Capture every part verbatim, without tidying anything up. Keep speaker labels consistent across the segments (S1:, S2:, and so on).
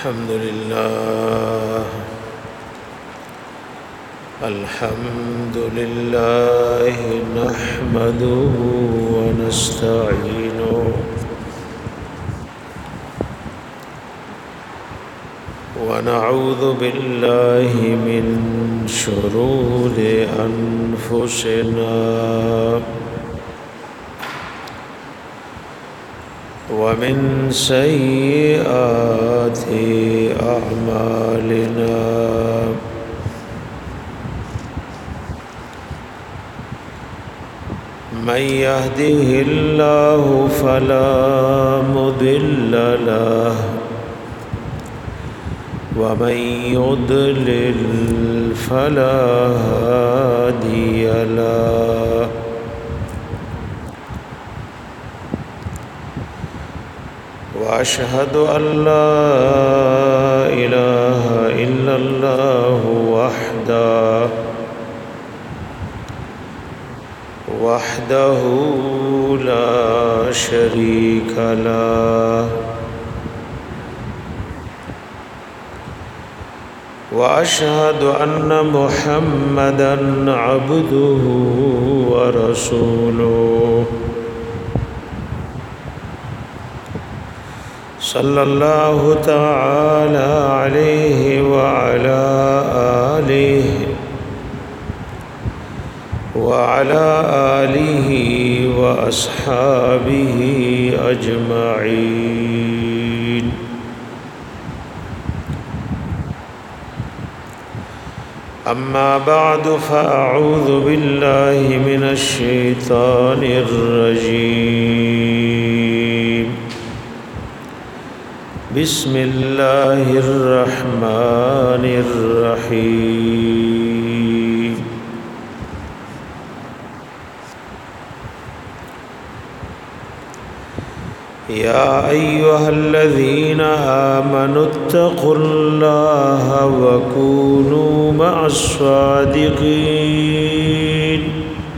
S1: الحمد لله الحمد لله نحمده ونستعينه ونعوذ بالله من شرور أنفسنا ومن سيئات أعمالنا من يهده الله فلا مضل له ومن يضلل فلا هادي له وأشهد أن لا إله إلا الله وحده وحده لا شريك له وأشهد أن محمدًا عبده ورسوله صلى الله تعالى عليه وعلى آله وعلى آله وأصحابه أجمعين أما بعد فأعوذ بالله من الشيطان الرجيم بسم الله الرحمن الرحيم يا أيها الذين آمنوا اتقوا الله وكونوا مع الصادقين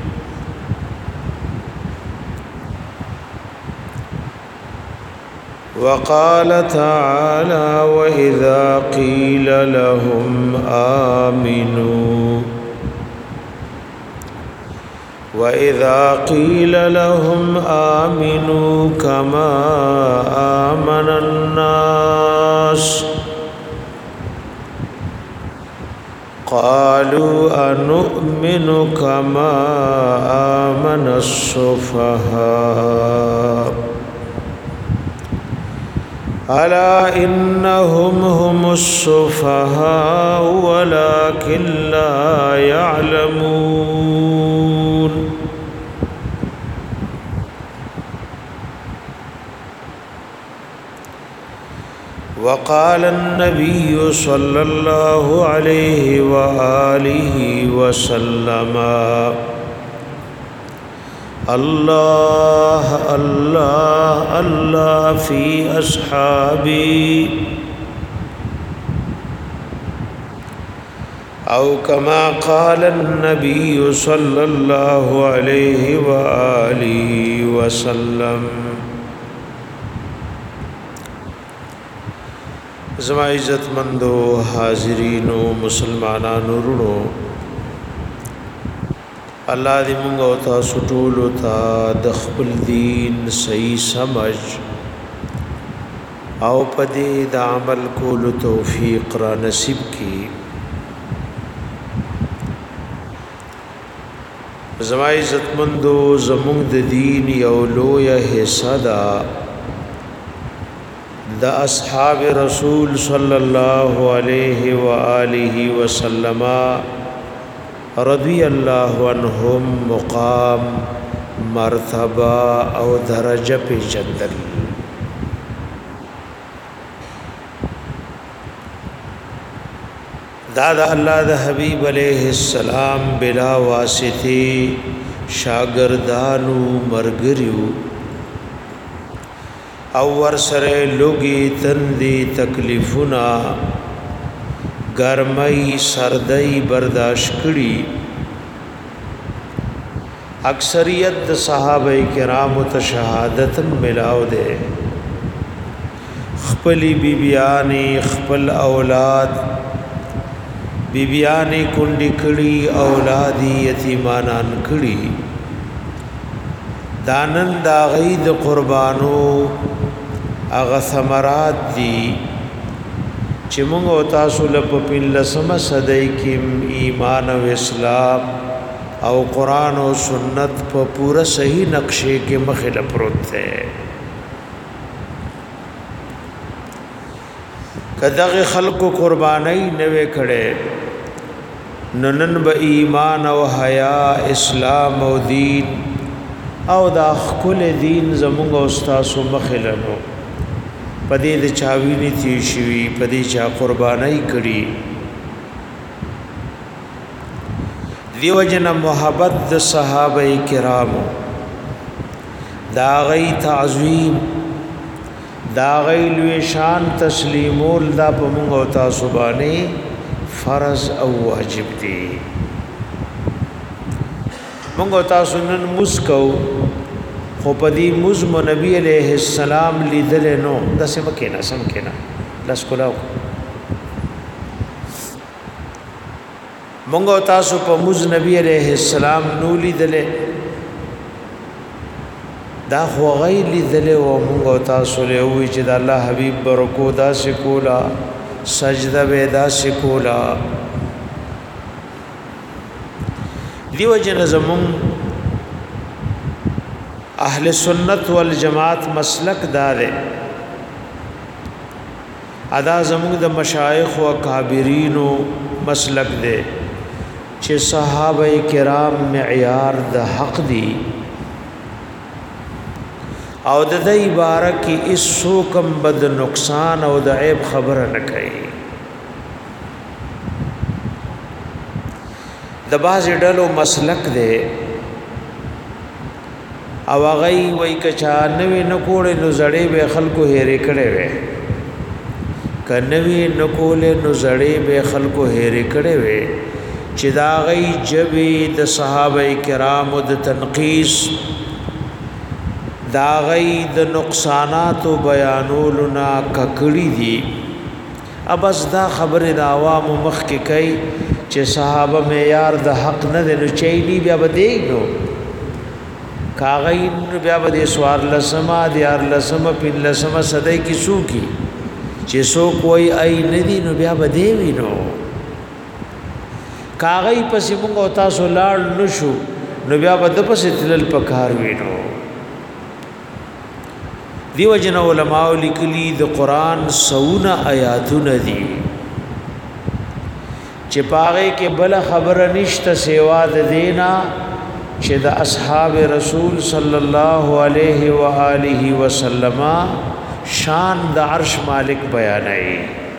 S1: وقال تعالى وإذا قيل لهم آمنوا وإذا قيل لهم آمنوا كما آمن الناس قالوا أنؤمن كما آمن السفهاء ألا إنهم هم السفهاء ولكن لا يعلمون وقال النبي صلى الله عليه وآله وسلم الله الله الله في أصحابي أو كما قال النبي صلى الله عليه وآله وسلم. زما عزت مندو حاضرینو مسلمانانو رونو الله دې موږ او تاسو ټول ته د خپل دین صحیح سمج او پدې د عمل کولو توفیق را نصیب کړي. زما عزت مندو زموږ د دین یو لویه حصہ ده د اصحاب رسول صلی الله علیه و آله وسلم رضی الله عنهم مقام مرتبه او درجه پیژندل. دا د الله د حبیب علیہ السلام بلا واسطه شاگردانو مرګریو او ور سره لوګي تندي تکلیفونه ګرمۍ سردۍ برداشت کړي. اکثریت د صحابه کرام ته شهادت ملاو ده. خپلی بیبیانی خپل اولاد بیبیانی کندی کړي اولادی یتیمانان کړي دانن دا غید قربانو اغه ثمرات دي چې موږ او تاسو له په لسمه صدای کې ایمان او اسلام او قران او سنت په پورا صحیح نقشې کې مخه لپروت ده کداغه خلقو قربانای نوې کړي ننن به ایمان او حیا اسلام او دین او دا خپل دین زموږ او تاسو مخه لنو پدې د چاوینی تي شوی پدې چا قربانای کړي دیو جن محبت د صحابه کرامو دا غي تعظیم دا غي لوی شان تسلیمول دا په موږ او تاسو باندې فرض او واجب دي موږ او تاسو نن مسکو خو پدی مزم نبی علیہ السلام لیدل نو دسه مکینا سم کینا لاس کولاو مونږ تاسو په مز نبی علیہ السلام نو لیدل دا خو غی لیدل او مونږ تاسو له وی چې د الله حبیب برکو دا سکولا سجده ودا سکولا دیو جن زمون اهل سنت والجماعت مسلک دار ادا زموږ د مشایخ او اکابرینو مسلک دے چې صحابه کرام معیار د حق دی او د دې بارک اس سو کم بد نقصان او د عیب خبره نه کوي د باز ډلو مسلک دے او غي وای کچا نوې نکوړې نو زړې به خلکو هېرې کړې وې کنوې نکولې نو زړې به خلکو هېرې کړې وې چې دا غي جبې د صحابه کرامو د تنقیس دا غي د نقصانات او بیانولنا ککړې دي ابس دا خبره د عوام مخ کې کوي چې صحابه معیار د حق نه دی نو چېلی بیا بدې نو کاغین بیا به سوار لسما دیار لسما پین لسما صدای کی سو کی چې سو کوئی ای ندی نو بیا به دی وینو کاغی پسې موږ تاسو لاړ نشو نو بیا به د پسې تلل پکار وینو دیو جن علماء لیکلی د قران سونه آیاتونه دي چې پاره کې بل خبره نشته سیوا د دینا چې د اصحاب رسول صلی الله علیه و آله وسلم شان د عرش مالک بیانای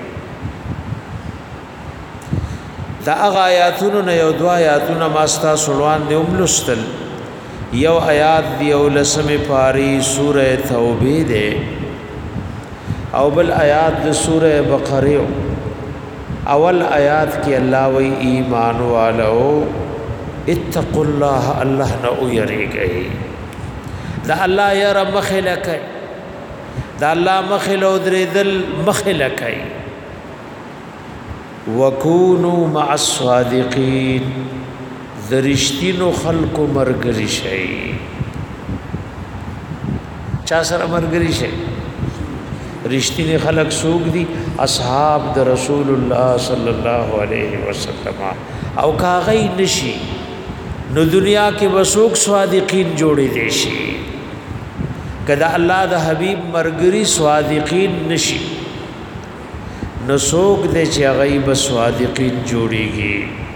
S1: دا هغه آیاتونو نه یو دوا آیاتونه ماستا سلوان دی املستل یو آیات دی او لسمه پاری سوره توبه ده او بل آیات د سوره بقره اول آیات کې الله وی ایمان والو اتقوا الله الله نو یریږي دا الله یرا مخلکه دا الله مخلو درېدل مخلکه وکونو مع الصادقین درشتینو خلق مرګری شي چا سره مرګری شي رشتینی خلق سوق دي اصحاب د رسول الله صلی الله علیه وسلم او کاغی نشي نو دنیا کې وسوک صادقین جوړې دي شي کدا الله د حبیب مرګري صادقین نشي نو سوک دې چې غیب صادقین جوړيږي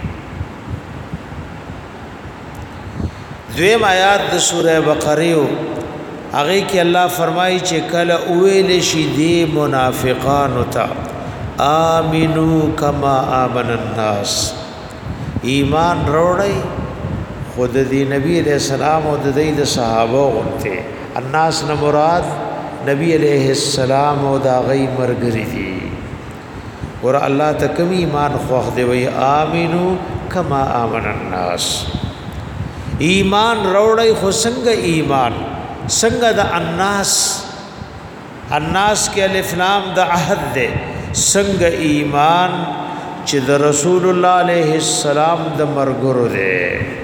S1: دویم آیات د سوره بقره هغه کې الله فرمایي چې کله اویل شي دي منافقان ته امنو کما امن الناس ایمان وروړي خود دی نبی علیہ السلام او د دې د صحابه غونته الناس نه مراد نبی علیہ السلام او دا غي مرګري دي ور الله تکم ایمان خوخ دی وی امنو کما امن الناس ایمان وروړي خو څنګه ایمان څنګه د الناس الناس کې الف لام د عهد ده څنګه ایمان چې د رسول الله علیه السلام د مرګرو ده.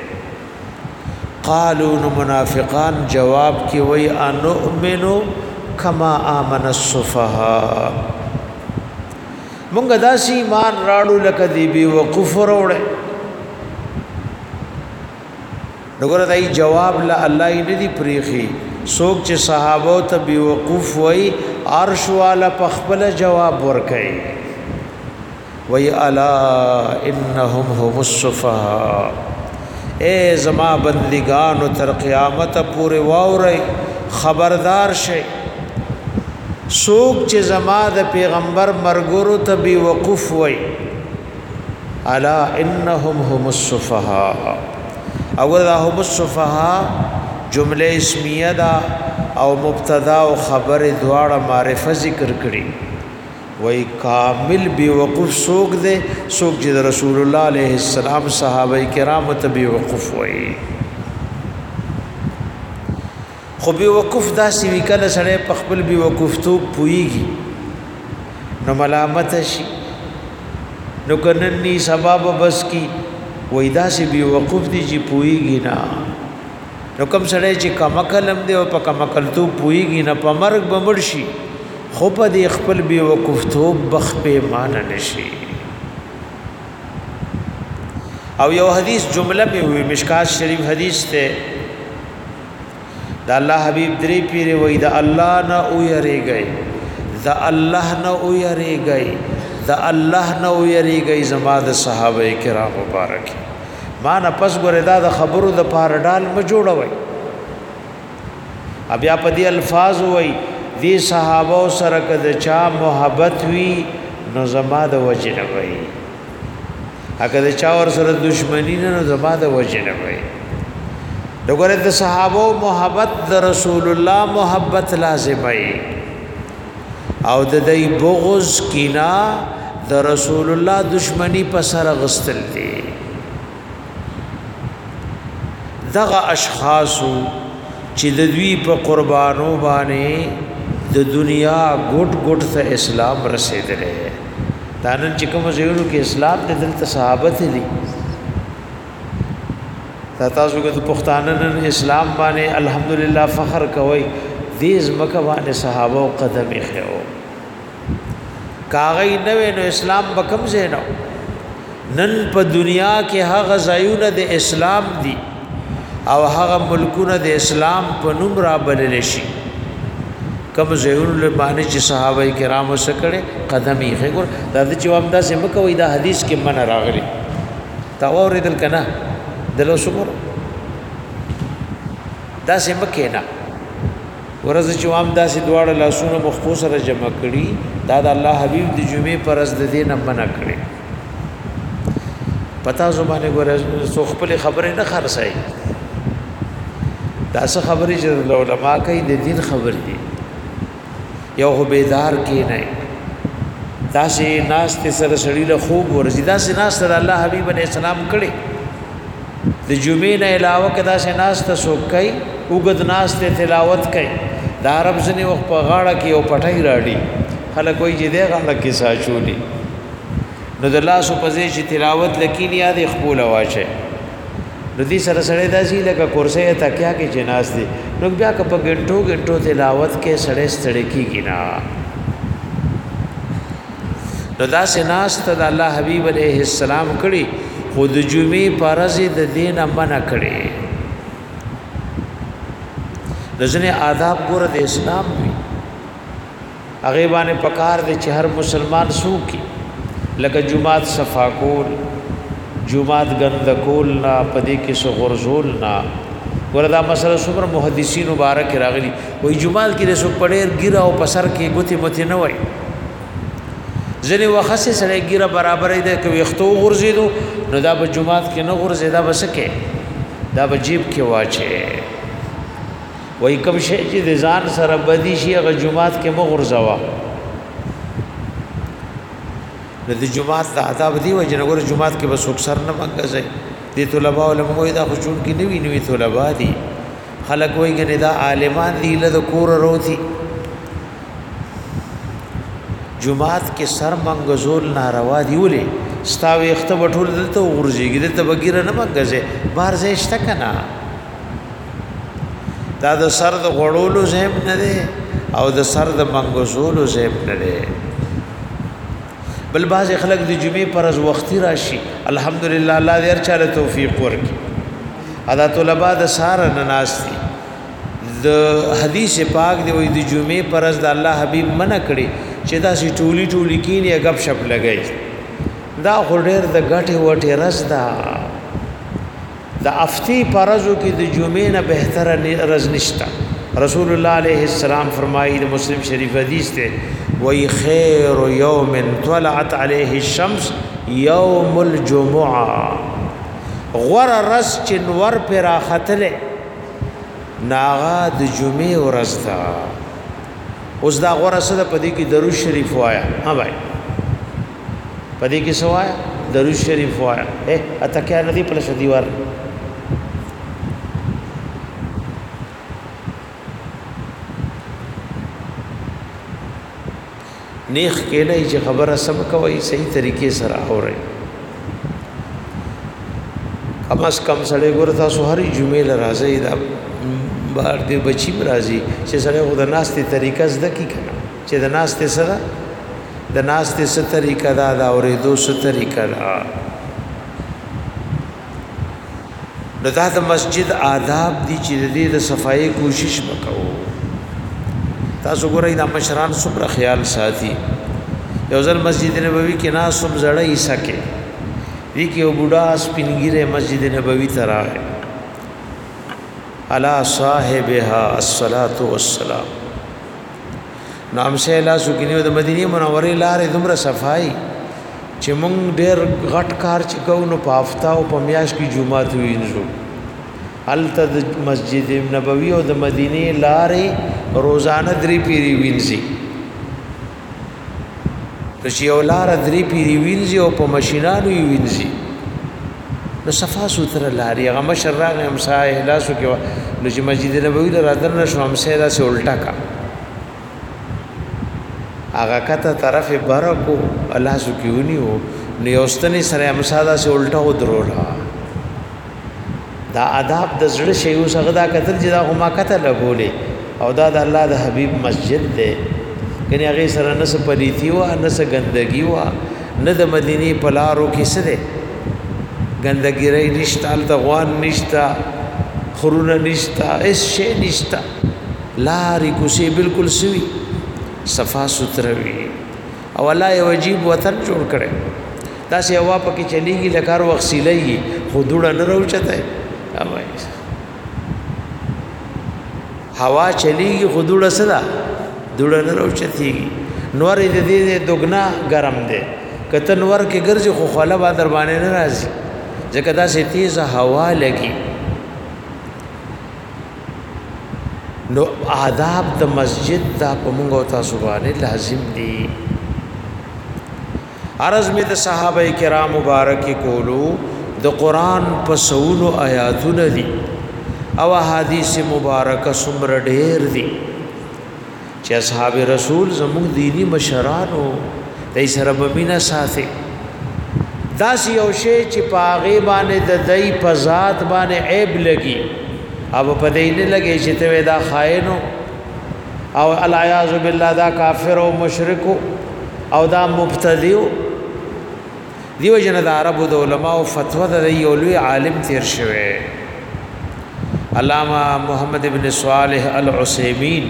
S1: قالوا منافقان جواب کې وای انؤمنو کما آمن السفهاء مونږ داسې ایمان راړو لکه دی بي وقوف وروړي. وګوره دای جواب لا الله یې ندی پریخي څوک چې صحابه ته بي وقوف وای عرش والا پخپل جواب ورکړي وای الا انهم هم السفهاء اے زما بندگانو تر قیامت پورې واوري خبردار شي سوک چې زما د پیغمبر مرګورو ته بي وقوف وای الا انهم هم السفهاء او دا هم السفهاء جمله اسمیه دا او مبتدا او خبر دواړه معرفه ذکر کړي وای کامل بي وقوف سوک دے سوک چې رسول الله علیه السلام صحابه کرام ته بي وقوف وای. خو بي وقوف دا سی وکړه سره په خپل بي وقوف تو پويږي نو ملامت شي نو کنني سبب بس کی وای دا سی بي وقوف دي چې پويږي نه نو کوم سره چې کمکلم دی او په کمکل تو پويږي نه په مرګ بمړ شي خو په دې خپل بي وقوف تو بخ په مان نشي. او یو حدیث جمله می وی مشکات شریف حدیث ته دا الله حبیب درې پیره وای دا الله نه او یریږي دا الله نه او یریږي دا الله نه او یریږي زما د صحابه کرام مبارک ما نه پس ګره دا د خبرو د پاره ډال م جوړوي بیا په دې الفاظ وای دی صحابه سره کده چا محبت وی نو زما د وجه نه وای هغه د چا ور سره دښمنی نه نو زما د وجه نه وای. دغه د صحابه محبت د رسول الله محبت لازم وای او د دې بغض کینا د رسول الله دښمنی په سره غستل دي. دغه اشخاص چې د دوی په قربانو باندې د دنیا ګټ ګټ ته اسلام رسیدلې دا نن چې کوم ځایونو کې اسلام د دلته صحابه دي تاسو کې د پښتانه نن اسلام باندې الحمدلله فخر کوي دې زمکه باندې صحابه او قدم یې خو کاغی نو نو اسلام بکم زینو نن په دنیا کې هغه ځایونه د اسلام دي او هغه ملکونه د اسلام په نوم را بلل شي کم زیون له باندې چې صحابه کرامو سره قدم یې خور دا د جواب دا سم کوي دا حدیث کې من راغلی تا اوریدل کنا دلو شکر دا سم کېنا ورځ جواب دا سي دواړه لاسونه مخفوظ سره جمع کړي دا د الله حبيب د جمعې پرز د دې نه منع کړي پتا زمانه ګوره سو خپل خبره نه خرڅای دا څه خبرې چې علماء کوي د دین خبر دي یو بیدار کې نه دا سي ناس ته سره سړی له خوب ورزي دا سي ناس ته الله حبيب عليه السلام کړي د جمعې نه علاوه کدا سي ناس ته سو کوي وګد ناس ته تلاوت کوي دا عرب ځنی وخت په غاړه کې او پټای راړي خلک کوئی چې دی غاړه کې ساچولي نو د الله سو پځې چې تلاوت لکین یاد خپل واشه نو دې سره سره داسي لکه کورسه تکیا کې جناز دي نو بیا که په ګنټو ګنټو تلاوت کې سړې ستړې کیږي نه نو دا سناس ته الله حبيب عليه السلام کړي خود جمعې فرض د دین منع کړي دځنه آداب ګور د اسلام وي هغه باندې پکار دي چې هر مسلمان سو کی لکه جمعات صفا کول جمعات غند کول نا پدې کې سو غرزول نا وردا مسله څومره محدثین مبارک راغلي وای جمعات کې سو پډېر ګیرا او پسر کې ګوتی متی نه وای ځنه وخصه سره ګیرا برابرې ده کوي ختو غرزیدو نو دا په جمعات کې نه غرزیدا بسکه دا په جیب کې واچي وای کوم شي چې د ځان سره بدی شي هغه جمعات کې مغرزوا د جمعات د آداب دی و جنګور جمعات کې بس اکثر نه منګځي دي طلباء علماء دا خوشون کې نوی نوی طلباء دي خلک وایي کنه دا عالمان دي له کور وروتي جمعات کې سر منګزول ناروا دی ولې ستاوي اخته بټول دلته ورځيږي دلته بګیره نه منګزه بار زېشته کنا دا د سر د غړولو زم نه دی او د سر د منګزولو زم نه دی بل باز خلک د جمعې پر از وختي راشي الحمدلله الله دې هر چاله توفیق ورکړي ادا طلباء د سار نه ناشتي د حدیث پاک دی وې د جمعې پر از د الله حبیب منع کړي چې دا سي ټولي ټولي کینی غب شپ لګي دا خډیر د غټي وټي رس دا د افتی پرزو کې د جمعې نه بهتره رز نشتا رسول الله علیه السلام فرمایي د مسلم شریف حدیث ته وی خیر یوم طلعت علیه الشمس یوم الجمعه غور رس چنور پر اختله ناغا د جمعې ورځ دا اوس دا غور سره پدې کې درود شریف وایا ها بھائی پدې کې سوایا درود شریف وایا اے اته کې ندی په لشه دیوار نیخ کېلای چې خبره سم کوي صحیح طریقې سره اوري کم از کم سړی ګور تاسو هرې جمعې لرازي دا بار دې بچیم راځي چې سړی خو د ناستې طریقه زده کی کنه چې د ناستې سره د ناستې څه طریقه دا دا اورېدو څه طریقه دا نو دا د مسجد آداب دي چې د دې د صفایي کوشش وکړو تاسو ګورئ دا مشران څومره خیال ساتي یو ځل مسجد نبوي کې ناسوم زړه یې سکے دي کې یو بوډا سپینګیره مسجد نبوي ته راغی علا صاحبها الصلاة والسلام نام سے لا سکینیو د مدینه منورې لارې دومره صفائی چې مونږ ډېر غټ کار چې کوو نو په هفته او په میاش کې جمعه وینځو الته د مسجد نبوي او د مدینه لارې روزانه درې پیری وینځي چې یو لار درې پیری وینځي او په ماشینانو یې وینځي نو صفا سوتره لاري هغه مشر راغی همسا احلاسو کې نو چې مسجد نبوي له رادر نشو همسا دا سه الټا کا هغه کته طرف برکو الله سو کیونی وو نو یوستنی سره همسا دا سه الټا ودرولا دا آداب د زړه شی اوس هغه دا کتل چې دا ما کته لګولې او دا د الله د حبیب مسجد دی کني هغه سره نه څه پلیتی و نه څه ګندګي و نه د مدینه پلارو کې څه دی ګندګي رہی نشتا التغوان نشتا خرونه نشتا اس شی نشتا لاری کوسي بالکل سوي صفا ستروي او الله یو عجیب وطن جوړ کړي دا سه هوا پکې چلیږي لکار وغسیلې خودوړه نه روچته اوای هوا چلیږي خودوړه صدا دوړه نه روچتيږي نور دې دې دغنا ګرم دي کته نور کې ګرځي خو خاله با در باندې نه راځي ځکه دا سه تیز هوا لګي نو آداب د مسجد دا په موږ او تاسو باندې لازم دي عرض می د صحابه کرام مبارک کولو د قران په سونو آیاتونه دي او احادیث مبارکه سمر ډېر دي چې اصحاب رسول زموږ دینی مشرانو دای سره بمینا ساتي دا سی یو شی چې پاغه باندې د دای په ذات باندې عیب لګي او په دې نه لګي چې ته دا خائنو او العیاذ بالله دا کافر او مشرک او دا مبتدی دیو جن د عربو د علماء او فتوا د یو لوی عالم تیر شوه علامہ محمد ابن صالح العثیمین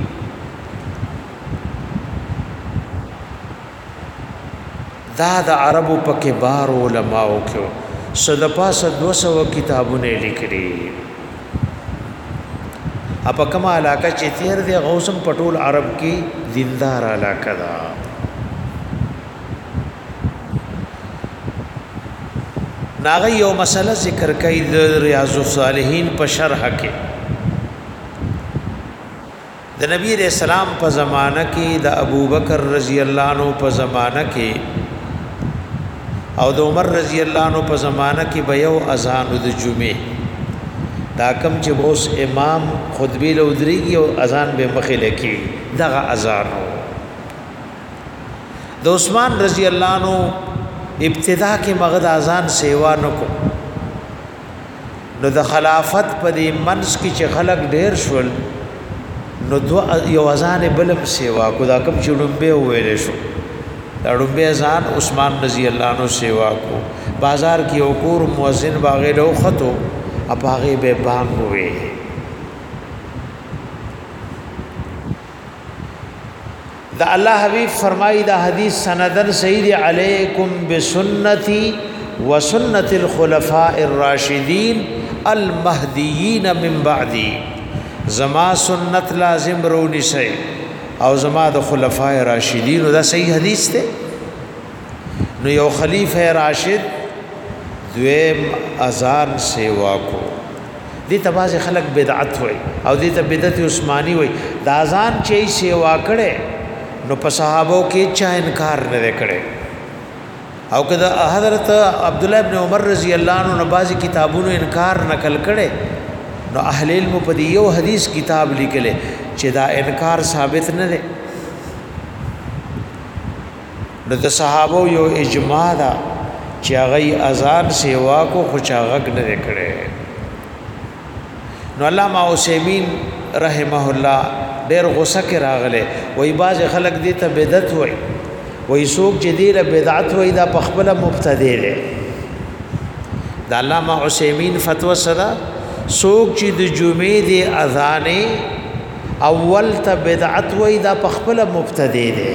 S1: دا د عربو په کبار علماء کې صدپا دو سو کتابونه لیکلي اپا کما علاقہ چې تیر دی غوسم پټول عرب کې دیندار علاقہ دا ناغه یو مسله ذکر کوي د ریاض الصالحین په شرح کې د نبی رسول الله په زمانہ کې د ابوبکر رضی الله عنه په زمانہ کې او د عمر رضی الله عنه په زمانہ کې به یو اذان د جمعې دا کم چې اوس امام خطبه لودريږي او اذان به مخې لکی دغه اذان د عثمان رضی الله عنه ابتدا کې مغد اذان سیوا نکو نو د خلافت په دې منځ کې چې خلق ډیر شول نو دو یو اذان بلم سیوا کو دا کوم چې ډومبه ویل شو دا ډومبه اذان عثمان رضی الله عنه سیوا کو بازار کې او کور مؤذن باغې له خطو اپاغه به بام وې دا الله حبیب فرمایي دا حدیث سندن سید علیکم بسنتی وسنت الخلفاء الراشدین المهدیین من بعدی زما سنت لازم رونی شي او زما د خلفاء راشدین دا صحیح حدیث ته نو یو خلیفہ راشد دویم اذان سیوا کو دې تباز خلق بدعت وای او دې ته بدعت عثماني وای دا اذان چې سیوا کړي نو په صحابو کې چا انکار نه کړي او کدا حضرت عبد الله ابن عمر رضی الله عنه نبازي کتابونو انکار نقل کړي نو اهل علم په دې یو حدیث کتاب لیکل چې دا انکار ثابت نه دی نو د صحابو یو اجماع دا چې هغه اذان سیوا کو خو چا غږ نه کړي نو علامه عثیمین رحمه الله ډېر غوسه کې راغله وای باز خلک دې ته بدعت وای وای څوک چې دې له بدعت وای دا پخپله مبتدی دی د علامه عثیمین فتوا سره څوک چې د جمعې د اذان اول ته بدعت وای دا پخپله مبتدی دی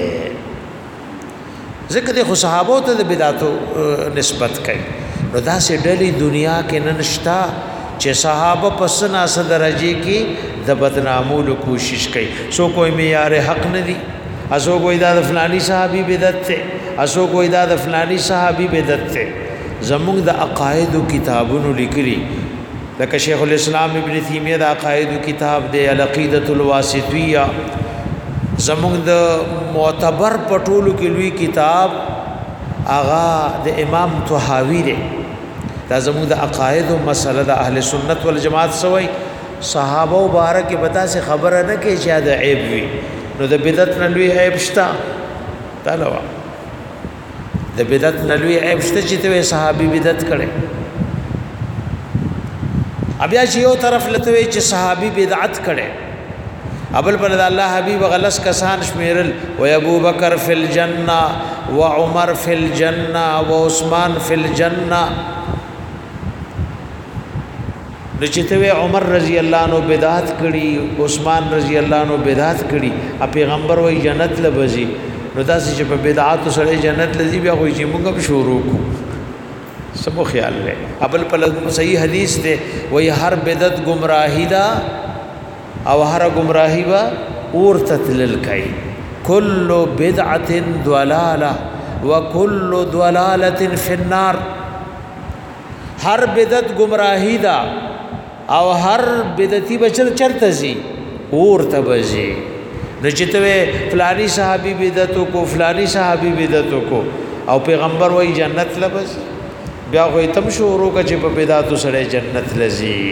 S1: ذکر خو صحابو ته د بدعتو نسبت کوي نو دا سه ډلې دنیا کې ننشتا چې صحابه پس نه سره درجه کې د بدنامولو کوشش کوي سو کوئی معیار حق نه دي اسو کوئی دا د فلانی صحابي بدعت ته اسو کوئی دا د فلانی صحابي بدعت ته زموږ د عقاید کتابونو لیکلي لکه شیخ الاسلام ابن تیمیه د عقاید کتاب دی العقیدۃ الواسطیہ زموږ د معتبر پټولو کې لوی کتاب آغا د امام طحاوی دی دا زموږ د عقاید او مسله د اهل سنت والجماعت سوی صحابه مبارک بتا سے خبره نه کې چې دا عیب وي نو د بدعت نه لوی عیب شتا تلوا د بدعت نه لوی عیب شته چې ته صحابي بدعت کړي بیا چې یو طرف لته چې صحابي بدعت کړي ابل پر الله حبیب غلس کسان شمیرل و ابو بکر فی الجنه و عمر فی الجنه و عثمان فی الجنه لچته عمر رضی الله عنه بدعت کړي عثمان رضی الله عنه بدعت کړي ا پیغمبر وای جنت لبزي نو تاسو چې په بدعات سره جنت لذي بیا کوئی چې موږ به شروع کو سمو خیال لے ابل پر صحیح حدیث دے وای هر بدعت گمراهی دا او هر گمراهی با اور تتلل کای کل بدعت ضلاله وکل ضلاله فی النار هر بدعت گمراهی دا او هر بدعتی بچل چرته زی اور تبزی نچتوے فلانی صحابی بدعتو کو فلانی صحابی بدعتو کو او پیغمبر وای جنت لبس بیا خو تم شروع کا چې په بدعتو سره جنت لزی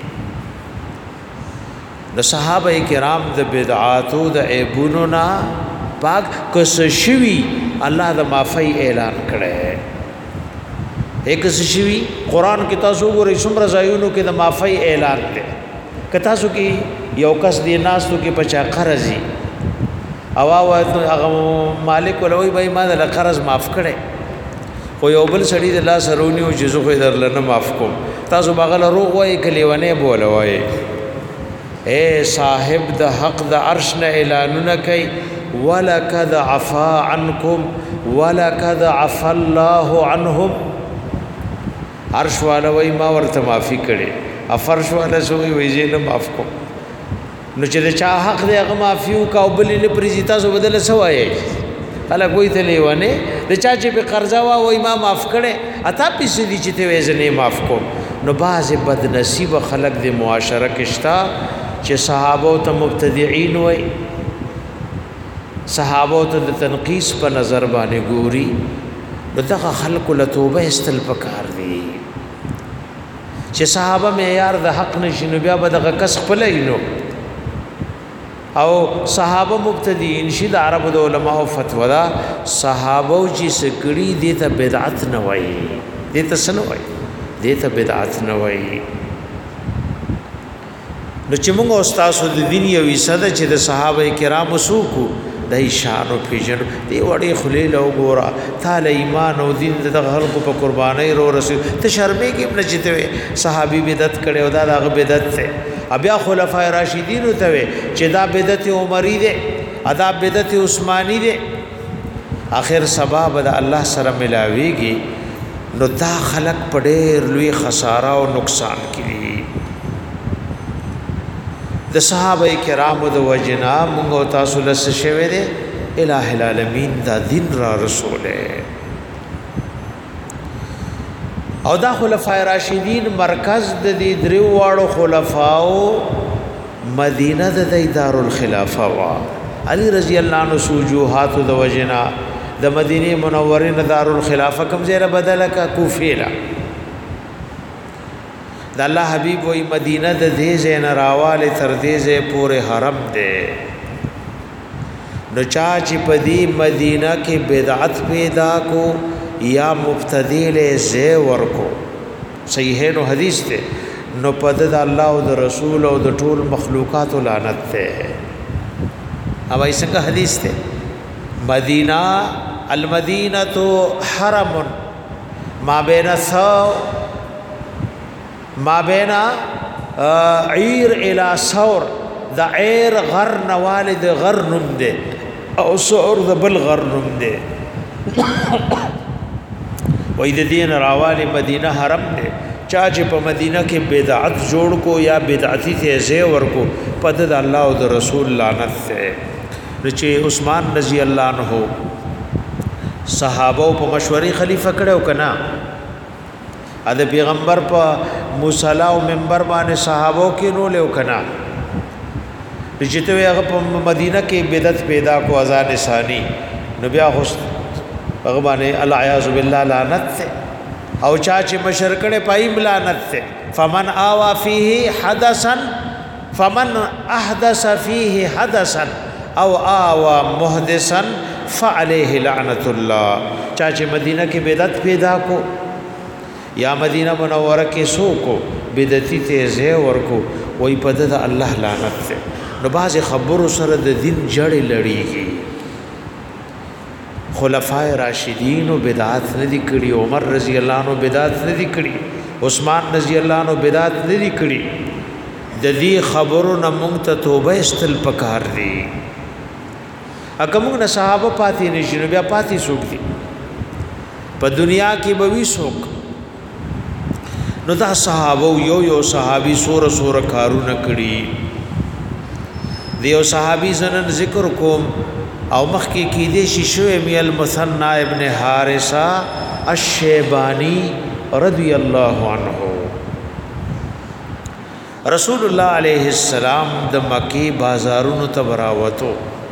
S1: د صحابه کرام د بدعاتو د عیبونو نا پاک کس شوی الله د معافی اعلان کړي ایک شوی قران کې تاسو ګورئ څومره ځایونو کې د معافی اعلان دی که تاسو کې یو کس دی ناستو کې پچا قرضی او هغه مالک ولوي به ما د قرض معاف کړي خو یو بل سړی د الله سرونی او جزو خو درلنه معاف کوم تاسو بغل روغ وای کلیونه بوله وای اے صاحب د حق د عرش نه اعلانونه کوي ولقد عفا عنكم ولقد عفا الله عنهم عرش والا وای ما ورته معافي کړي افرش والا سوې وای زه معاف کوم نو چې چا حق دی هغه معافیو کا او بل نه پریزیتا سو بدل سوای الا کوئی ته لیوانه د چا چې په قرضا وا وای ما معاف کړي اته پیسې دي چې ته وې معاف کوم نو باز بد نصیب خلق د معاشره کې شتا چې صحابه ته مبتدعين وای صحابه ته د تنقیس په نظر باندې ګوري دغه خلق له توبه استل پکار دي چې صحابه معیار د حق نشینو بیا به دغه کس خپلینو او صحابه مبتدیین شي د عربو د علماء فتوا دا صحابه چې سکړي دي ته بدعت نه وایي دي ته څه نه وایي دي ته بدعت نه وایي نو چې موږ استاد د دین یو وساده چې د صحابه کرامو سوکو د شان او پیژن دی وړي خلیل او ګورا تعالی ایمان او دین د خلکو په قرباني رو رسول ته شرمې کې ابن چته صحابي بدعت کړي او دا د بدعت ته بیا خلفای راشدین ته چې دا بدعت عمری ده ادا بدعت عثماني ده اخر سبب د الله سره ملاويږي نو دا خلق پډېر لوی خساره او نقصان کړي د صحابه کرامو د وجنا موږ تاسو له شوه دي الٰه العالمین دا دین را رسوله او دا خلفای راشدین مرکز د دې درو واړو خلفاو مدینه د دار الخلافه وا علی رضی الله عنه سوجوحات د وجنا د مدینه منوره نه دار الخلافه کوم ځای بدل کا کوفه لا د الله حبیب وې مدینه د دې ځای نه راواله تر دې ځای پورې حرم ده نو چا چې په دې مدینه کې بدعت پیدا کو یا مبتدی له زه ورکو صحیح نو حدیث ته نو پد د الله او د رسول او د ټول مخلوقات لعنت ته او ایسه حدیث ته مدینہ المدینہ حرم ما بین سو ما بین عیر الى سور د عیر غر نوالد غر نم دے او سور د بل غر نم دے وې د دین راواله مدینه حرم دے چا چې په مدینه کې بدعت جوړ کو یا بدعتي ته زه ورکو پد د الله او د رسول لعنت ته چې عثمان رضی الله عنه صحابه په مشورې خلیفہ کړو کنا ا د پیغمبر په مصلا او منبر باندې صحابه کې نو له کنا چې ته هغه په مدینه کې بدعت پیدا کو اذان ثانی نو بیا خو هغه باندې العیاذ بالله لعنت ته او چا چې مشرکړه پای لعنت ته فمن آوا فيه حدثا فمن احدث فيه حدثا او آوا محدثا فعليه لعنت الله چا چې مدینه کې بدعت پیدا کو یا مدینه منوره کې سو کو بدعتي ته زه ورکو وای په د الله لعنت ته نو باز خبرو سره د دین جړې لړیږي خلفای راشدین او بدعت ندی کړي عمر رضی الله عنه بدعت ندی کړي عثمان رضی الله عنه بدعت ندی کړي د دې خبرو نه مونږ ته توبه استل پکار دي اګه موږ نه صحابه پاتې نشو بیا پاتې سوق دي په دنیا کې به وی سوق نو دا صحابه یو یو صحابي سور سور کارونه کړي دیو صحابي زنن ذکر کوم او مخکی کی دې شیشو می المثنى ابن حارثه الشیبانی رضی الله عنه رسول الله علیه السلام د مکی بازارونو ته براوتو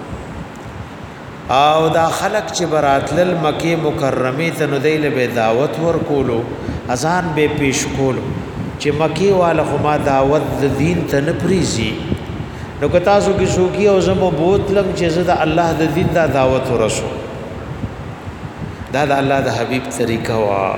S1: او دا خلق چې براتل مکی مکرمه ته نو دیل به دعوت ورکولو اذان به پیش کولو چې مکی والا خو ما دعوت د دین ته نه پریزي نو که تاسو کې شوکی او زمو بوتلم چې زه د الله د دین دا دعوت ورسو دا د الله د حبیب طریقه وا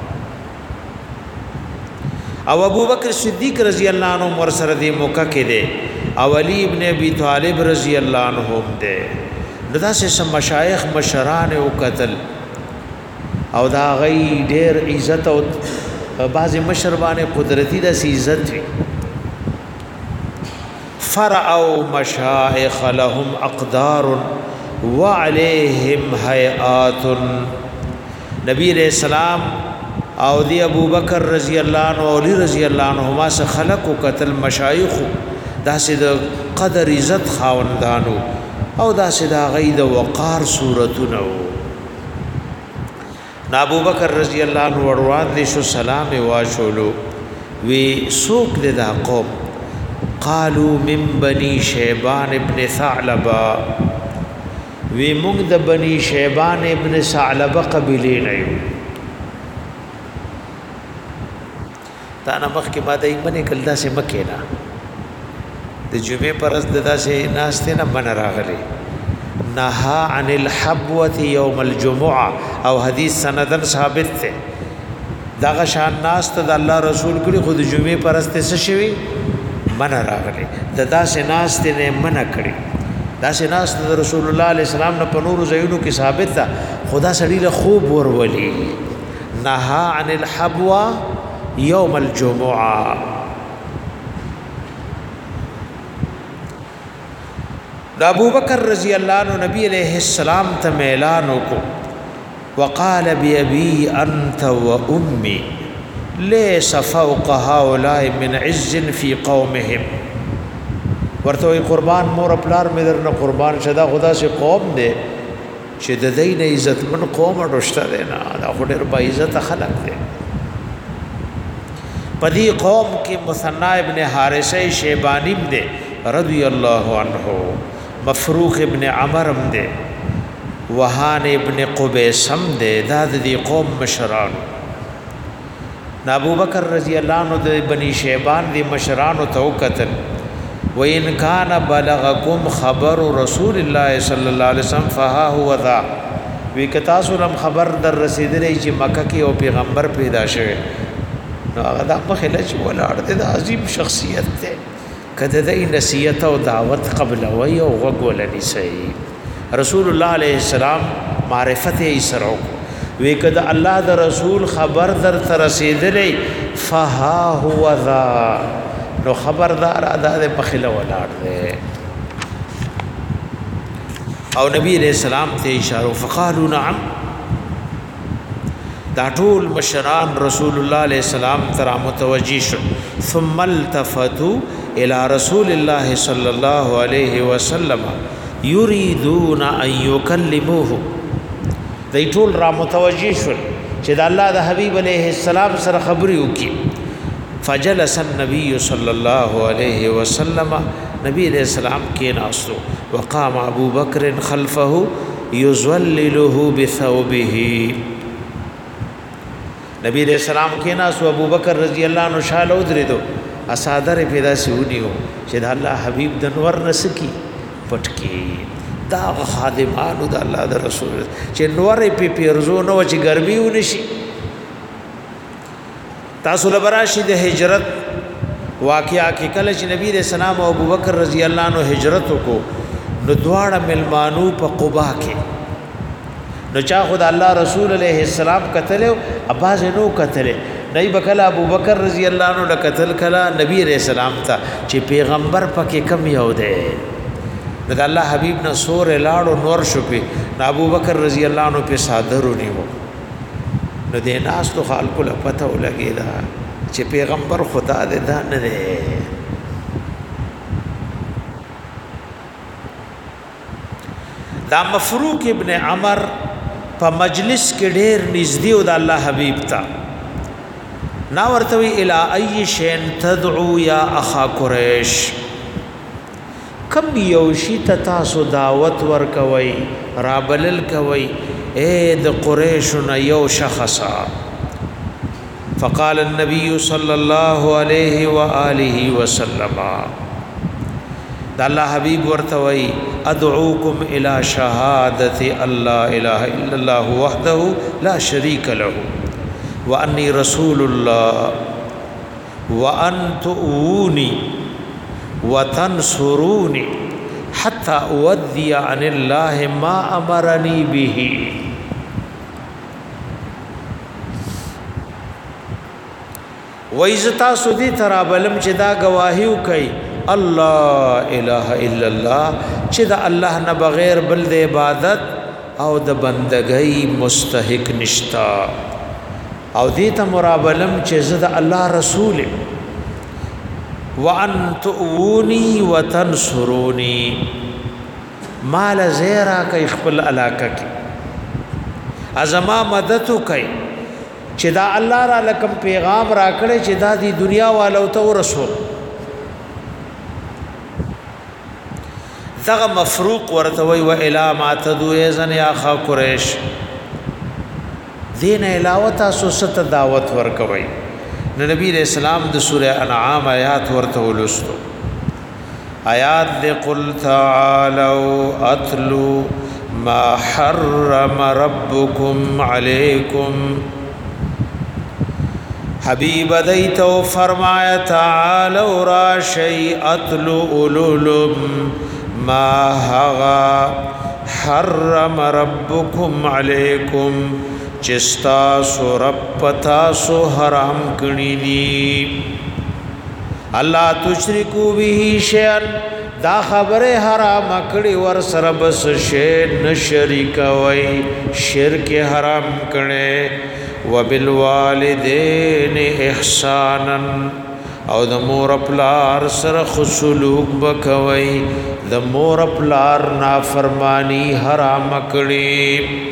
S1: او ابو بکر صدیق رضی الله عنه ور سره دی موقع کې دی او علی ابن ابي طالب رضی الله عنه دی دغه سه مشایخ مشران او قتل او دا غي ډېر عزت او بعض مشربانه قدرتی د عزت وی فرعوا مشائخ لهم اقدار وعليهم هيئات نبی علیہ السلام او دی ابو بکر رضی اللہ عنہ او علی رضی اللہ عنہما سے خلق و قتل مشایخ داسې د قدر عزت خاوندانو او داسې د غید وقار صورتونو ابو بکر رضی اللہ عنہ وروان دي شو سلام واشولو وی سوق د قوم قالوا من بني شيبان ابن ثعلبه وی موږ د بني شيبان ابن ثعلبه قبيله نه یو تا نه مخ کې ما د ایمنه کلدا سه مکه نه د جمعې پرز ددا سه ناشته نه من راغلی نها عن الحبوه يوم الجمعه او حدیث سندن ثابت ته دا شان ناشته د الله رسول کړي خود جمعې پرز ته څه شوی من راغلی ددا سه ناشته نه من کړي دا سه ناشته د رسول الله علیه السلام نه په نور زینو کې ثابت ده خدا سړی له خوب ورولي نها عن الحبوه يوم الجمعه ابو بکر رضی اللہ عنہ نبی علیہ السلام ته اعلان وکړو وقال بأبي انت وامي ليس فوق هؤلاء من عز في قومهم ورته قربان مور پلار مې درنه قربان شدا خدا سے قوم دے چې د دین عزت من قوم ورشته دی نه دا خډر با عزت خلق دی پدی قوم کې مثنى ابن حارثه شیبانی دے رضی اللہ عنہ مفروخ ابن عمرم دے وهان ابن قبیسم دے داد دی قوم مشران ابو بکر رضی اللہ عنہ دے بنی شیبان دی مشران توقتن وَإِنْ كَانَ بَلَغَكُمْ خَبَرُ رَسُولِ اللَّهِ صلی اللہ علیہ وسلم فَهَا هُوَ ذَا وی کتاسولم خبر در رسیدلی چې مکه کې او پیغمبر پیدا شوه نو هغه د مخله چې ولاړ دي د عظیم شخصیت ته کده د نصیحت او دعوت قبل وی او وګولنی صحیح رسول الله علیه السلام معرفت یې سره وی کده الله د رسول خبر در ترسیدلی فها هو ذا نو خبردار ادا د مخله ولاړ دی او نبی علیہ السلام ته اشاره فقالوا نعم دا ټول مشران رسول الله علیہ السلام ترا متوجی شو ثم التفتوا الى رسول الله صلی الله علیه وسلم یریدون ان یکلموه دای ټول را متوجی شو چې د الله د حبیب علیہ السلام سره خبري وکي فجلس النبي صلی الله علیه وسلم نبی علیہ السلام کې ناستو وقام ابو بکر خلفه یظلله بثوبه نبی علیہ السلام کې ناستو ابو بکر رضی الله عنه شاله ودریدو اسادر پیدا سونیو چې د الله حبیب د نور نسکی پټکی دا خادمانو د الله د رسول چې نور په پیرزو نو چې ګرمي ونشي تاسو لبراشي د هجرت واقعیا کې کله چې نبی رسول الله او ابوبکر رضی الله عنه هجرت وکړو نو دواړه ملمانو په قباء کې نو چا خدای الله رسول علیه السلام قتل او اباز نو قتل نه بکلا ابوبکر رضی الله عنه قتل کلا نبی رسول الله ته چې پیغمبر پکې کم یو دی د الله حبیب نه سور لاړو نور شو په ابوبکر رضی الله عنه په صادرو نیو نو دې ناس تو خلکو له پته ولګی دا چې پیغمبر خدا دې دا نه دی دا مفروق ابن عمر په مجلس کې ډېر نږدې او د الله حبیب تا نا ورتوي الی ای شین تدعو یا اخا قریش کم یو شی ته تاسو دعوت ورکوي رابلل کوي اے د قریش نه یو شخصا فقال النبي صلى الله عليه واله وسلم دا الله حبيب ورتوي ادعوكم الى شهاده الله اله الا الله وحده لا شريك له واني رسول الله وان تؤوني وتنصروني حتى اودي عن الله ما امرني به وایزتا سودی ترابلم چې دا گواهیو کوي الله اله الا الله چې دا الله نه بغیر بل د عبادت او د بندګۍ مستحق نشتا او دې ته مرابلم چې زه الله رسول وان تؤوني وتنصروني مال زیرا کوي خپل علاقه کې ازما مدد کوي چې دا الله را لکم پیغام را کړی چې دا دی دنیا والو ته ورسول ثغ مفروق ورتوي و الى ما تدو یزن یا خا قریش دین علاوه تاسو ست دعوت ورکوي نبی رسول الله د سوره انعام آیات ورته ولستو آیات دے قل تعالوا اتلو ما حرم ربکم علیکم حبیب دیتو فرمایا تعالوا راشی اتلو اولولم ما حغا حرم ربکم علیکم چستاسو ربتاسو حرام کنی دی اللہ تشرکو به شیئن دا خبر حرام کړي ور سره بس شی نشریک وای شرک حرام کړي وبالوالدین احسانا او د مور پلار سره خسلوک بکوي د مور پلار نافرمانی حرام کړي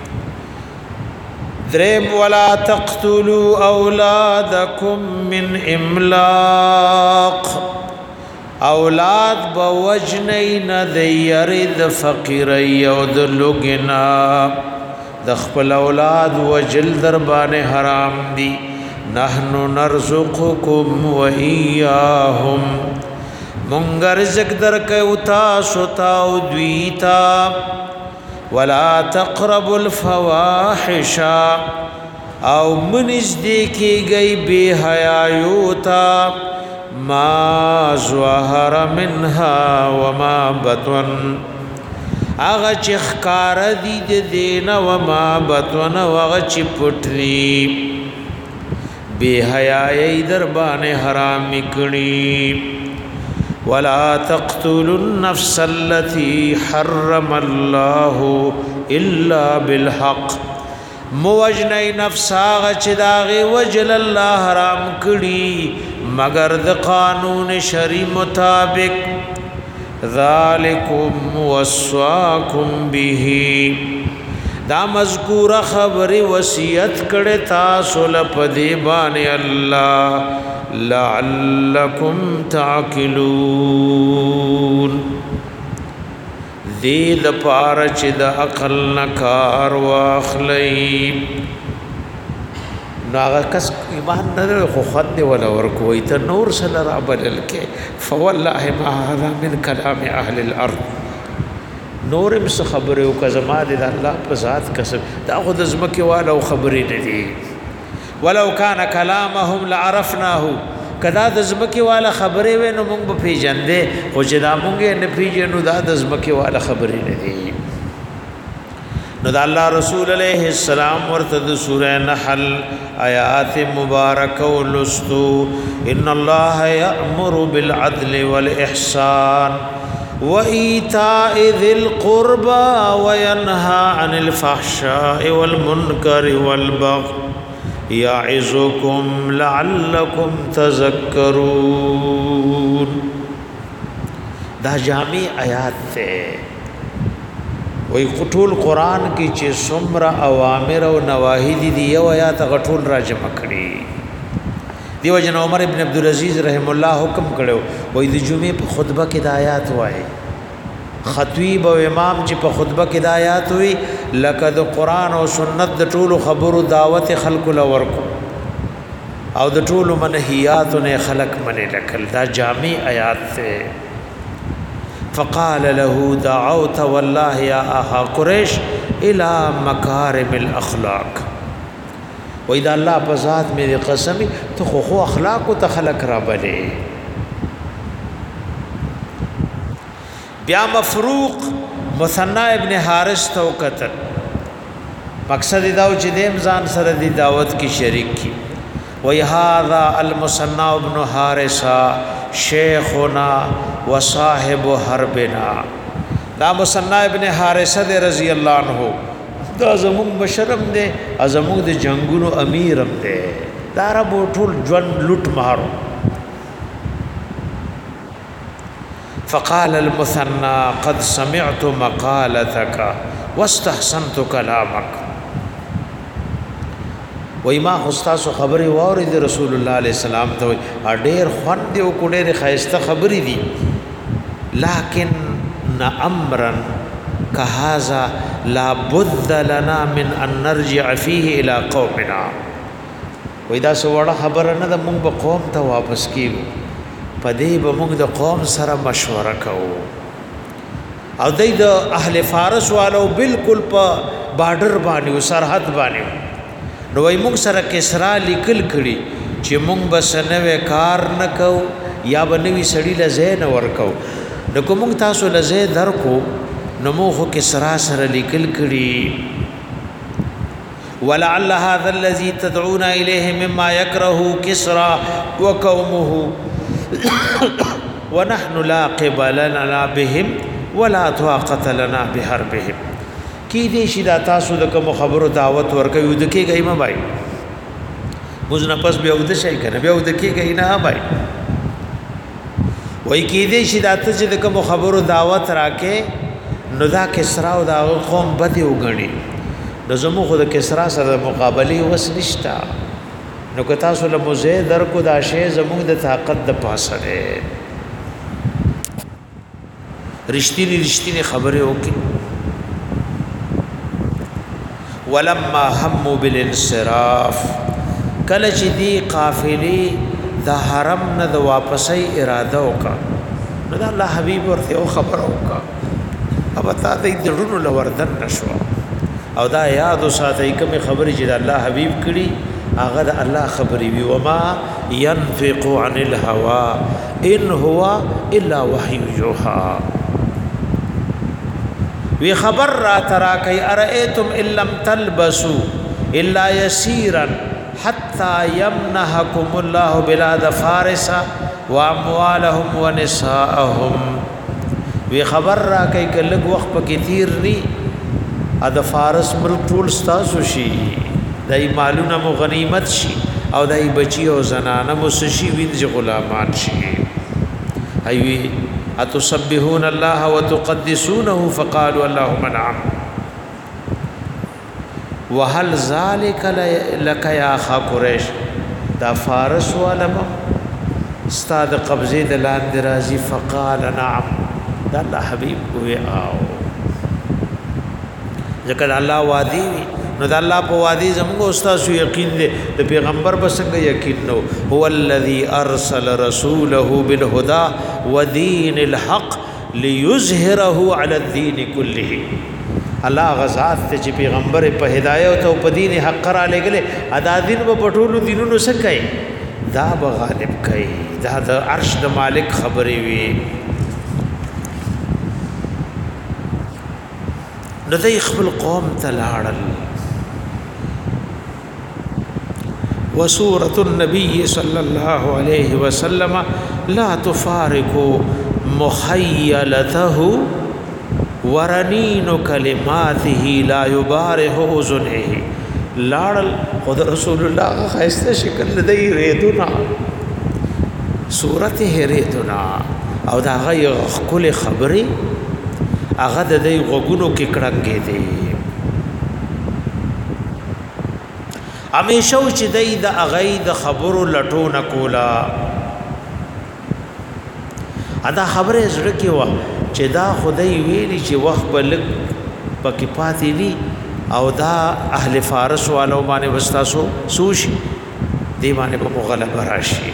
S1: درم ولا تقتلوا اولادکم من املاق اولاد بوجنین د یرد فقیر یو د لوګنا د خپل اولاد وجل دربانه حرام دی نحنو نرزقکم و ایاهم مونږ رزق درکو تاسو تا او دویتا ولا تقربوا الفواحش او منز دیکی گئی بے حیایوتا ما ظهر منها وما بطن اغا چی خکار دید دین وما بطن وغا چی پتری بے حیائی دربان حرام کڑی ولا تقتلوا النفس التي حرم الله الا بالحق موجنی نفس آغا چی داغی وجل اللہ حرام کڑی مگر د قانون شری مطابق ذالکم وصواکم به دا مذکور خبر وصیت کړه تاسو لپاره باندې الله لعلکم تعقلون دې د پاره چې د عقل نکار واخلئ ناغه کس ایمان نه خو خد دی ولا ورکوي ته نور سره را بدل کې فوالله ما هذا من كلام اهل الارض نور مس خبره او کزما د الله په ذات کسب دا خود زمکه والو خبرې نه دي ولو كان كلامهم لعرفناه کدا د زمکه والا خبره و نو موږ په پیجندې خو چې دا موږ نه پیجنو دا د زمکه والا خبرې نه دي نو دا الله رسول علیہ السلام ورته د سورہ نحل آیات مبارک ولستو ان الله یأمر بالعدل والاحسان وایتاء ذی القربى وینهى عن الفحشاء والمنکر والبغي یعظکم لعلکم تذکرون دا جامع آیات ته وی قطول قرآن کی چې څومره اوامر او نواهی دي دی یو آیات غټول راجم کړي دیو جن عمر ابن عبد العزيز رحم الله حکم کړو وی د جمعې په خطبه کې د آیات وایي خطیب او امام چې په خطبه کې د آیات وی لکه د قرآن او سنت د ټولو خبرو دعوت خلق لور کو او د ټولو منهیات نه خلق منه لکل دا جامع آیات ته فقال له دعوت والله يا اخا قريش الى مكارم الاخلاق واذا الله بذات میری قسمی تو خو خو اخلاق او تخلق را بلې بیا مفروق مثنى ابن حارث تو قتل مقصد دا چې دیم ځان سره دی دعوت کی شریک کی وی هذا المثنى ابن حارثه شیخنا وصاحب حربنا دا مثنى ابن حارثه رضی الله عنه دا زمون بشرم دے ازمون د جنگونو امیرم دے دا رب ټول ژوند لوټ مارو فقال المثنى قد سمعت مقالتك واستحسنت كلامك وای ما استاد خبره ووري د رسول الله عليه السلام ته ډېر خوان دی او ډېر خایسته خبرې دي لكن امرا كهذا لا بد لنا من ان نرجع فيه الى قومنا وای دا سو وړه خبره نه د مونږ په قوم ته واپس کیږو پدې به موږ د قوم سره مشوره کوو او دای د اهل فارس والو بالکل په بارډر باندې او سرحد باندې نو وای موږ سره کسرا لیکل کړي چې موږ بس نوې کار نکو یا بنوي سړی لزه نه ورکو نو کوم تاسو لزه درکو نو موږ کسرا سره لیکل کړي ولعل هذا الذي تدعون اليه مما يكره كسرى وقومه ونحن لا قبل لنا بهم ولا طاقه لنا بحربهم کی دې شي دا تاسو د کوم خبرو دعوت ورکوي د کېږي ما بھائی مزنه پس بیا ود شي کنه بیا ود کېږي نه بھائی وای کی دې شي دا ته چې د کوم خبرو دعوت راکې نو دا کسرا او دا قوم بده وګڼي د زمو خو د کسرا سره مقابله وس نشتا نو که تاسو له موزه در کو دا شی زمو د طاقت د پاسه ده رښتینی رښتینی خبره وکي ولما هم بالانصراف کله چې دی قافلې د حرم نه د واپسې اراده وکړه نو د الله حبيب ورته او خبر وکړه او تا دې درونو لوردن نشو او دا یاد ساتي کوم خبرې چې د الله حبيب کړي هغه د الله خبرې وي وما ينفق عن الهوى ان هو الا وحي يوحى وی خبر را ترا کای ارئیتم ان لم تلبسوا الا يسيرا حتى يمنحكم الله بلاد فارس واموالهم ونساءهم وی خبر را کای کلګ وخت پکې تیر نی ا د فارس ملک ټول ستاسو شي دای مالونه مو غنیمت شي او دای بچي او زنانه مو سشي وینځ غلامان شي ایوی اتصبحون الله وتقدسونه فقالوا اللهم نعم وهل ذلك لك يا اخا قريش دا فارس ولما استاد قبضه د لاند راضي فقال نعم دا الله حبيب وي او ذکر الله وادي نو د الله په وادي زموږ استاد یقین دی د پیغمبر بسنګ یقین نو هو الذي ارسل رسوله بالهدى ودين الحق ليظهره على الدين كله الله غزاد ته چې پیغمبر په هدايت او په دین حق را لګله ادا دین په پټولو دینونو سکای دا به غالب کای دا د عرش د مالک خبرې وي نو د خپل قوم تلاړل وسورة النبي صلى الله عليه وسلم لا تفارق مخيلته ورنين كلماته لا يبارح أذنه لاړل خود رسول الله خاسته شکل دی ریدنا سورته ریدنا او دا غي خپل خبري هغه د دې غوګونو کې کړنګې دي همیشه چې دای د اغې د خبرو لټونه کولا ادا خبره زړه کې و چې دا خدای ویلي چې وخت بلک پکې پاتې دي او دا اهل فارس والو باندې وستاسو سوشي دی باندې په غلبه راشي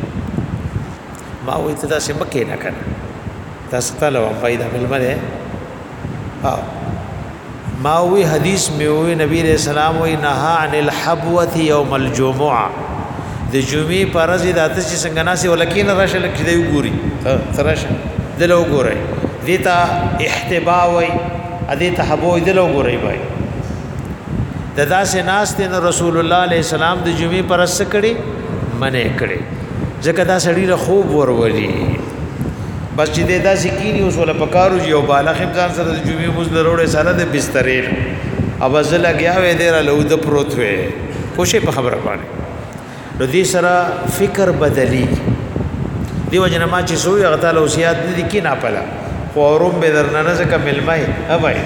S1: ما وې ته دا څه مکه نه کړ تاسو ته لو پیدا ملمره ها ما وی حدیث میں وی نبی علیہ السلام وی نهى عن الحبوه يوم الجمعه د جمعې پر ورځ د اتش څنګه ناسي ولکین راشه لکه دی وګوري ترشه دلو وګوري دیتا احتبا وی ادیته حبو دلو وګوري بھائی ددا سے ناس ته رسول الله علیہ السلام د جمعې پر ورځ کړي منه کړي ځکه دا سړی له خوب ورولي بس چې دا سکینی اوس ولا پکارو یو بالا خمزان سره د جمعې موږ لروړې سره د بسترې اواز لګیا وې ډیر له د پروت وې خوشي په خبره باندې نو دې سره فکر بدلی دیو جن ما چې سوې غتا له اوسيات دي کې نه پلا خو اوروم به درنه ځکه ملمای ها بھائی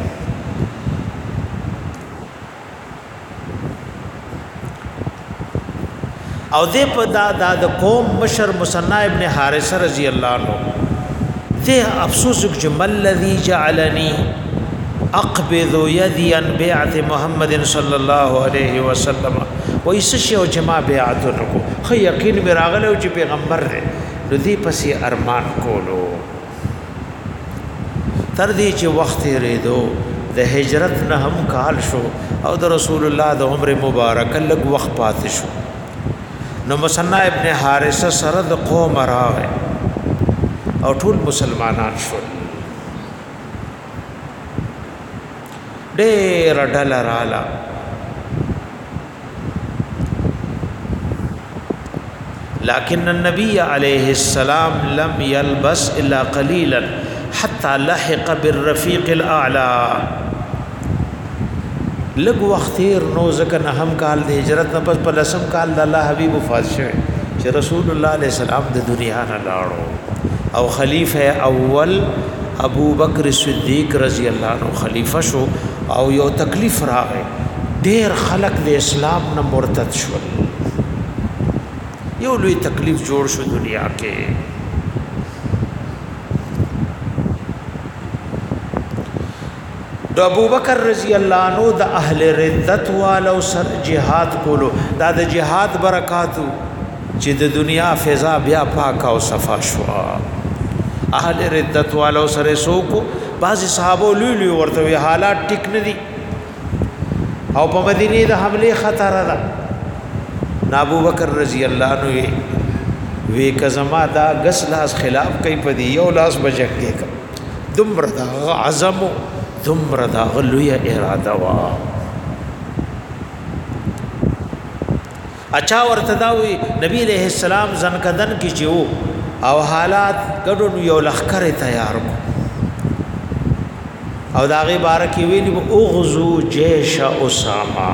S1: او دې په دا د قوم مشر مصنع ابن حارث رضی الله عنه دې افسوس جمل الذي جعلني اقبض يدي عن بيعه محمد صلى الله عليه وسلم ويسشي او جما بيعت کو خو یقین میراغله چې پیغمبر دې نو دې پسې ارمان کولو تر دې چې وخت ریدو د هجرت نه هم کال شو او د رسول الله د عمر مبارک لږ وخت پاتې شو نو مصنع ابن حارثه سره د قوم راغی او ټول مسلمانان شول ډېر ډله رااله لكن النبي عليه السلام لم يلبس الا قليلا حتى لحق بالرفيق الاعلى لګ وختیر نو ځکه نه هم کال د هجرت نه پس په لسم کال د الله حبیب وفات شوه چې رسول الله علیه السلام د دنیا نه لاړو او خلیفہ اول ابو بکر صدیق رضی الله عنه خلیفہ شو او یو تکلیف راغی ډیر خلق د اسلام نه مرتد شول یو لوی تکلیف جوړ شو دنیا کې د ابو بکر رضی الله عنه د اهل ردت والو سر جهاد کولو دا د جهاد برکاتو چې د دنیا فضا بیا پاک او صفا شو اهل ردت والو سره سوکو بعض صحابه لوی لوی ورته حالات ټیک نه دي او په مدینه د حمله خطر ده ابو بکر رضی الله عنه وی کزما دا غس لاس خلاف کوي په دی یو لاس بجکه کا دمر دا عزم دمر دا غلوی اراده وا اچھا ورته دا وی نبی علیہ السلام زنکدن کی جو او حالات ګډون یو لخر تیار کو او دا غي بارکی ویلی اوغزو جیش اسامه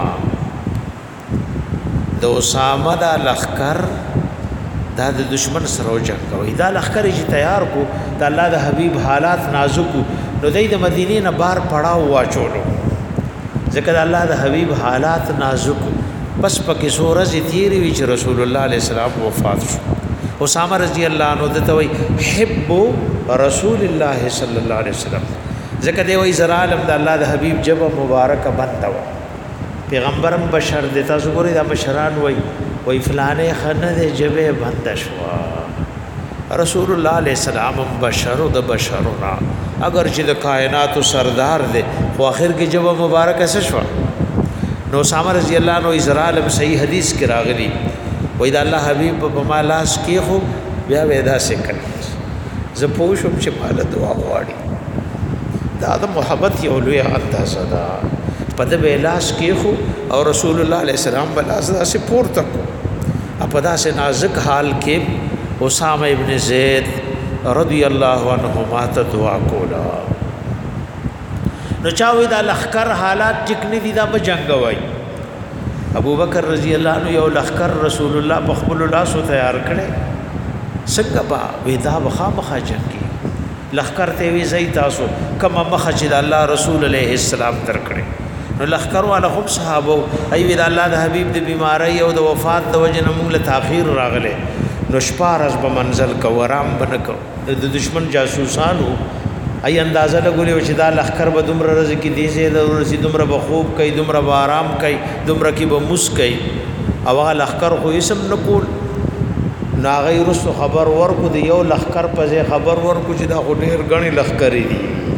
S1: د اسامه دا لخر دا د دشمن سره جنگ کوي دا لخر چې تیار کو د الله د حبیب حالات نازک نو د مدینې نه بار پړاو واچولو ځکه د الله د حبیب حالات نازک بس پکې سورز تیری وی چې رسول الله علیه السلام وفات شو اسامه رضی الله عنه دته وی حب رسول الله صلی الله علیه وسلم ځکه دی وی زرالم د الله د حبیب جبه مبارک بند و پیغمبرم بشر دیتا زګوري د بشران وای وای فلانه خنه د جبه بند شوا رسول الله علیه السلام بشر د بشرنا اگر چې د کائنات سردار دی خو اخر کې جبه مبارک اسه شوا نو سامر رضی الله عنه اسرائیل صحیح حدیث کې راغلی وای د الله حبیب په مالاس کې خو بیا ودا سکل ز پوښوم چې مال دعا غواړي دا د محبت یو لوی اندازه ده پد بیلاس کې خو او رسول الله علیه السلام بلاس دا سے پورته کو اپدا سے نازک حال کې اسامه ابن زید رضی الله عنهما ته دعا کولا نو چاوي دا لخر حالات ټکنی دي دا په جنگ وای ابو بکر رضی الله عنه یو لخر رسول الله په خپل الله سو تیار کړي څنګه با ودا بخا مخا جنگي لخر ته وی زئی تاسو کما مخ چې الله رسول علیه السلام تر کړي نو لخر والا هم صحابه ای د الله د حبیب د بیماری او د وفات د وجه نه موږ له تاخير راغله نو شپارس به منزل کو ورام بنکو د دشمن جاسوسانو ای اندازه لګولې چې دا لخر به دومره رز کې دی زه د ورسې دومره به خوب کوي دومره به آرام کوي دومره کې به مس کوي او هغه لخر خو اسم نکول نا غیر خبر ورکو دی یو لخر په خبر ورکو چې دا غډیر غني لخر دی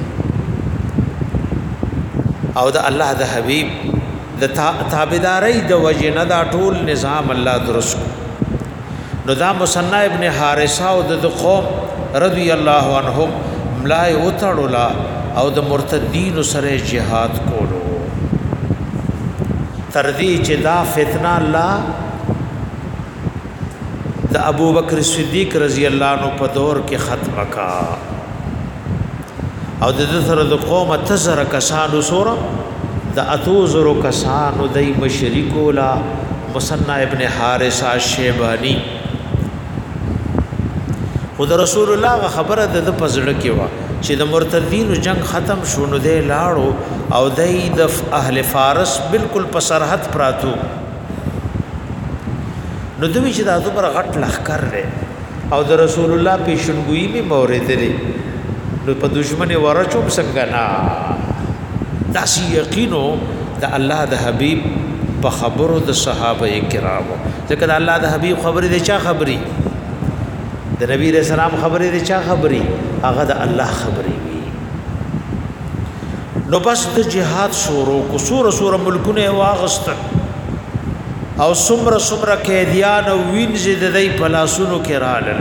S1: او د الله د حبیب د تابعداري د وجنه دا ټول نظام الله درست نو دا مصنع ابن حارثه او د قوم رضی الله عنهم ملای وتړولا او د مرتدین سره جهاد کولو تر دې چې دا فتنه الله د ابو بکر صدیق رضی الله عنه په دور کې ختم کا او د سره د قوم تزر کسانو سورا د اتوزر کسانو دای مشرکو لا مصنع ابن حارثه شیبانی خود رسول الله خبره د پزړه کې وا چې د مرتدین جنگ ختم شونه دی لاړو او دای د اهل فارس بالکل په سرحد پراتو نو دوی چې د دوبره غټ لخر لري او د رسول الله پیشنګوئی می مورید لري نو په دشمن ورچوم څنګه نا داس یقینو د الله د حبیب په خبرو د صحابه کرامو ځکه د الله د حبیب خبرې د چا خبري د نبی رسول الله خبرې د چا خبرې هغه د الله خبرې وي نو بس د جهاد شروع کو سور سور ملکونه واغست او سمر سمر قیدیان او وینځ د دې پلاسونو کې رالل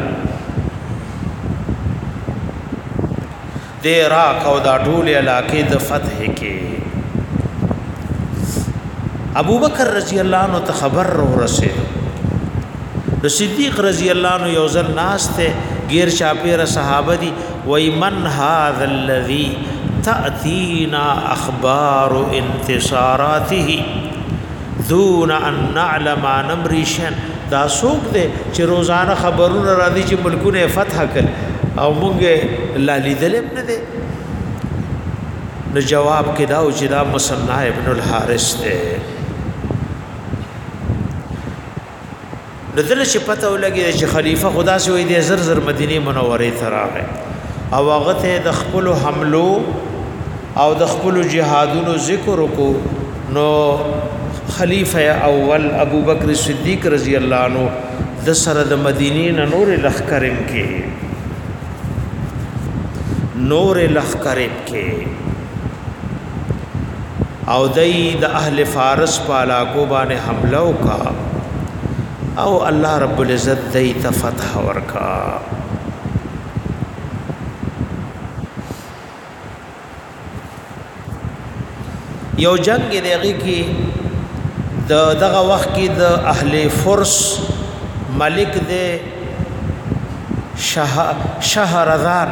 S1: د عراق او د ټول علاقې د فتح کې ابو بکر رضی الله عنه ته خبر ورسید د صدیق رضی الله عنه یو ځل ناس ته غیر شاپیر صحابه دي وای من هذا الذي تاتينا اخبار انتصاراته دون ان نعلم نمر شيئا دا سوق دي چې روزانه خبرونه را دي چې ملکونه فتح کړ او مونږه لا لیدل نه دي نو جواب کې دا او چې دا مصنع ابن الحارث ده دغه چې پته ولګي چې خلیفہ خدا سي وي د زر زر مدینه منوره ته راغی او هغه ته د خپل حملو او د خپل جهادونو ذکر کو نو خلیفہ اول ابو بکر صدیق رضی الله عنه د سره د مدینه نور لخرم کې نور لخرم کې او دای د اهل فارس په علاقو باندې حمله وکا او الله رب العزت دای ته فتح ورکا یو جنگ دیږي کې د دغه وخت کې د اهل فرس ملک د شه شهرزاد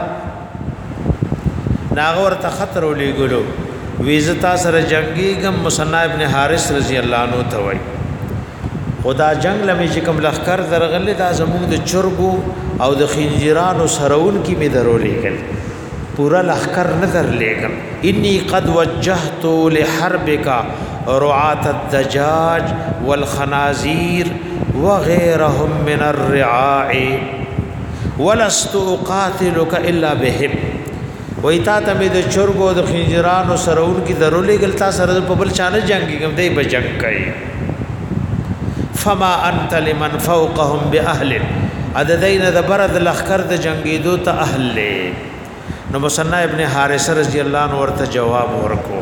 S1: ناغور ته خطر ولېګلو ویزتا سره جنگي غم مصنع ابن حارث رضی الله عنه ته وای خدا جنگ لمه چې کوم لخر درغله دا زموږ د چرګو او د خنجرانو سرون کې می درولېګل پورا لخر نظر لېګم انی قد وجهت لحربک رعاة الدجاج والخنازير وغيرهم من الرعاع ولست اقاتلك الا بهم وایتا ته د چرګو د خنجرانو سرون کې درولېګل تا سره په بل چانه جنگي کوم دی بجنګ کوي فما انت لمن فوقهم باهل عددین د برد لخر د جنگیدو ته اهل نو مصنع ابن حارث رضی الله عنه ورته جواب ورکو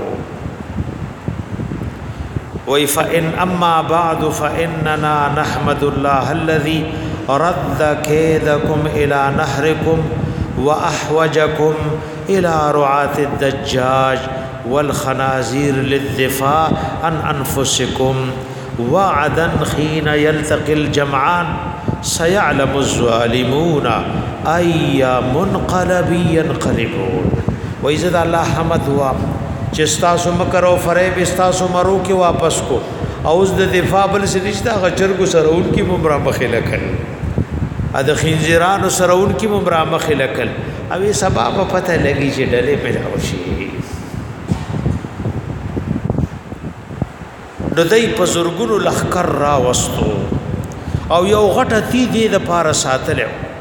S1: وای فان اما بعد فاننا نحمد الله الذي رد كيدكم الى نهركم واحوجكم الى رعاة الدجاج والخنازير للدفاع عن انفسكم وعدا حين يلتقي الجمعان سيعلم الظالمون اي منقلب ينقلبون واذا الله حمد هوا چې تاسو مکر او فریب تاسو مرو کې واپس کو اوس د دفاع بل سرشتہ غچرګو سرون کې ممرا مخله کړ ا د خنجرانو سرون کې ممرا مخله کړ او سبب پته لګی چې ډلې پیدا شي نو دای په زورګونو لخر را وستو او یو غټه تی دې د پاره ساتل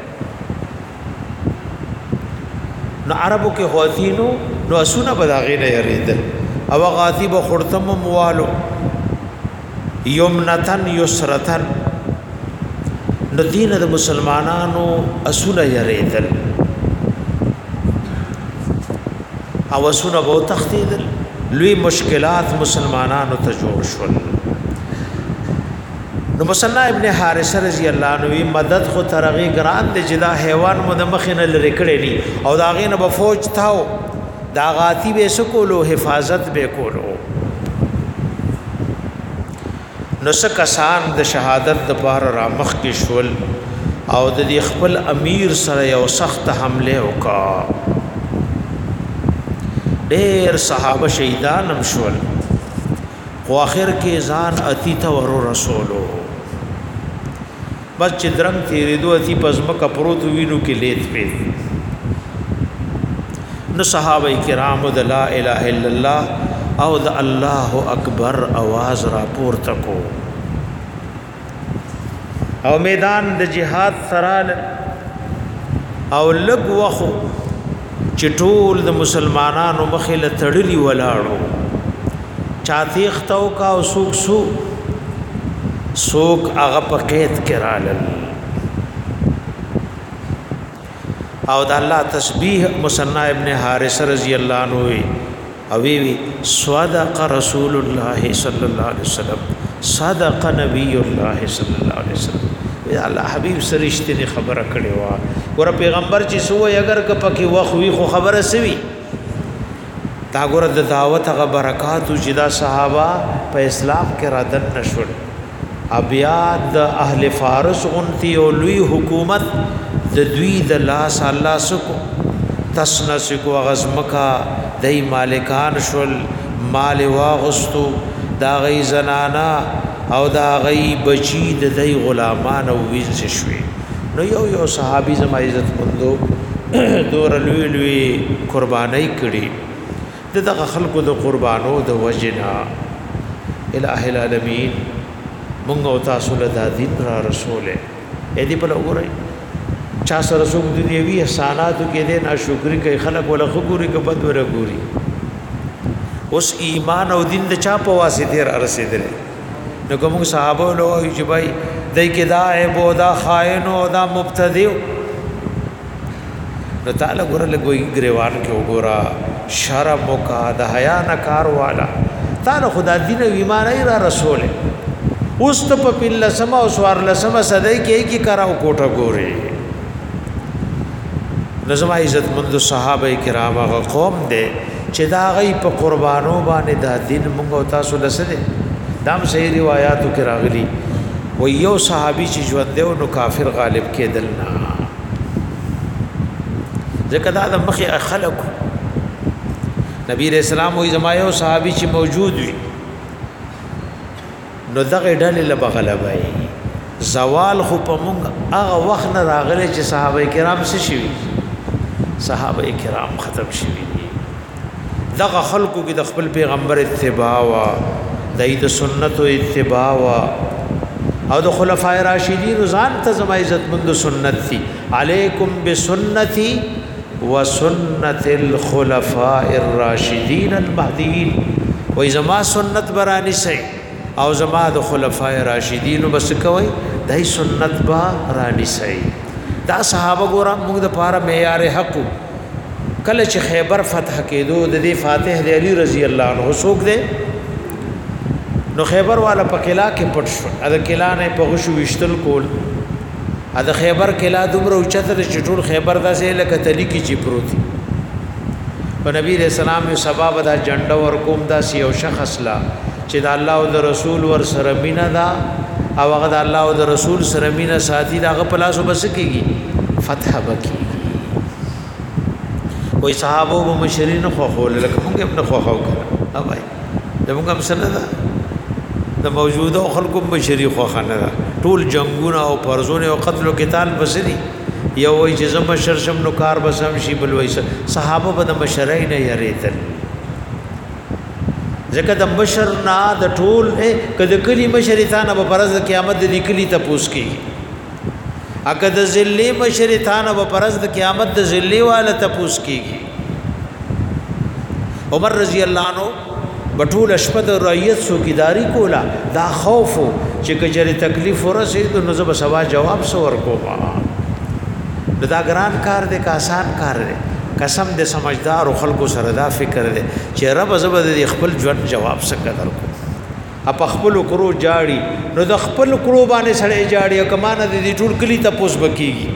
S1: نو عربو کې خواتینو نو اسونه بداغې نه یریدل او غاتی به خرتم موالو یمنتن یسرتن نو دین د مسلمانانو اسونه یریدل او اسونه به تختیدل لوی مشکلات مسلمانانو ته جوړ شول نو مصنع ابن حارث رضی الله عنه مدد خو ترغی ګران دي چې دا حیوان مو د مخینه لری کړی دي او دا غې نه به فوج تاو دا غاتی به سکولو حفاظت به کولو نو سکسان د شهادت د بار را مخ کې شول او د خپل امیر سره یو سخت حمله وکا ډېر صحابه شهیدان هم شول خو اخر کې ځان اتی ته ور رسولو بس چې درنګ تیرې دوه اتی پزما کا پروت وینو کې لیت په نو صحابه کرام د لا اله الا الله او د الله اکبر आवाज را پورته کو او میدان د جهاد سرال او لګ وخو چټول د مسلمانانو مخله تړلی ولاړو چاتی ختو کا او سوق سو سوق هغه په قید کرالل او د الله تسبیح مصنع ابن حارث رضی الله عنه او وی صدق رسول الله صلی الله علیه وسلم صدق نبی الله صلی الله علیه وسلم الله حبیب سرشتنی خبره کړي وا ګور پیغمبر چې سوې اگر ک پکې وخوي خو خبره سوي دا ګور د دعوت غ برکات چې دا صحابه په اسلام کې رادن نشول بیا د اهل فارس غنتی او لوی حکومت د دوی د لاس الله سکو تسنس کو غزمکا دای مالکان شول مال واغستو دا غي زنانا او دا غي بچی د دای غلامان او وینځ شوي نو یو یو صحابي زما عزت مندو دور لوی لوی قربانای کړي دغه خلکو د قربانو د وجنا الہ العالمین مونږ او تاسو له دین را رسوله اې دې په لګورای چا سره څوک دنیوي احساناتو کې دې ناشکری کوي خلک ولا خګوري کې بد ور ګوري اوس ایمان او دین د چا په واسطه را رسیدل نو کوم صحابه له چې بھائی دای کې دا عیب او دا خائن او دا مبتدی نو تعالی ګور له ګوي ګریوان کې وګورا شرم وکا د حیا نه کار والا تعالی خدا دین او ایمان ای را رسوله اوس ته په پله سما او سوار لسما صدای کې کی کراو کوټه ګوري نظم عزت مند صحابه کرام هغه قوم دي چې دا غي په قربانو باندې د دین مونږ او تاسو لسده دام صحیح روایتو کې راغلي و یو صحابي چې ژوند دی نو کافر غالب کېدل نه ځکه دا د مخې خلق نبی رسول الله وي زمایو صحابي چې موجود وي نو دغه ډلې له بغلبای زوال خو په مونږ هغه وخت نه راغلي چې صحابه کرام څه شي صحابه کرام ختم شوي دغه خلقو کې د خپل پیغمبر اتباع وا د سنت او اتباع وا او د خلفای راشدین ځان ته زما عزت مند سنت دي علیکم بسنتی وسنت الخلفاء الراشدین المهدیین و زما سنت برانی سي او زما د خلفای راشدین بس کوي دای سنت با رانی سي دا صحابه ګورم موږ د پاره معیار حق کله چې خیبر فتح کېدو د دې فاتح دی علی رضی الله عنه څوک دی نو خیبر والا په قلا کې پټ شو دا قلا نه په غشو وشتل کول دا خیبر قلا دومره اوچته چې ټول خیبر داسې لکه تلی کې چې پروتي په نبی رسول الله سبب دا جنډه ور کوم دا یو شخص لا چې د الله او د رسول ور سره مینا دا او هغه د الله او د رسول سره مینا ساتي دا په لاسو بس کېږي فتح وکي وای صحابه او مشرین خو خو لکه موږ ابن خو خو کړه اوبای دغه هم سره دا د موجوده خلکو مشری خو خانه دا ټول جنگونه او پرزونه او قتل او قتال بسري یو وای چې زم شرشم نو کار بسم شي بل وای صحابه به د مشرای نه یریدل ځکه د بشر نه د ټول کده کلی مشریتانه په پرز د قیامت د لیکلی ته پوس کی اګه د ذلی مشریتانه په پرز د قیامت د ذلی والا ته پوس کیږي عمر رضی الله عنه بټول اشپد رعیت سوګیداری کولا دا خوف چې کجره تکلیف ورسید نو زب سوا جواب سو ورکوما دا ګران کار دې کا آسان کار دې قسم دې سمجھدار او خلکو سره دا فکر دې چې رب زبر دې خپل ژوند جواب څنګه درکو اپ خپل کرو جاړي نو د خپل کرو باندې سړې جاړي کمانه دې ټول کلی ته پوس بکیږي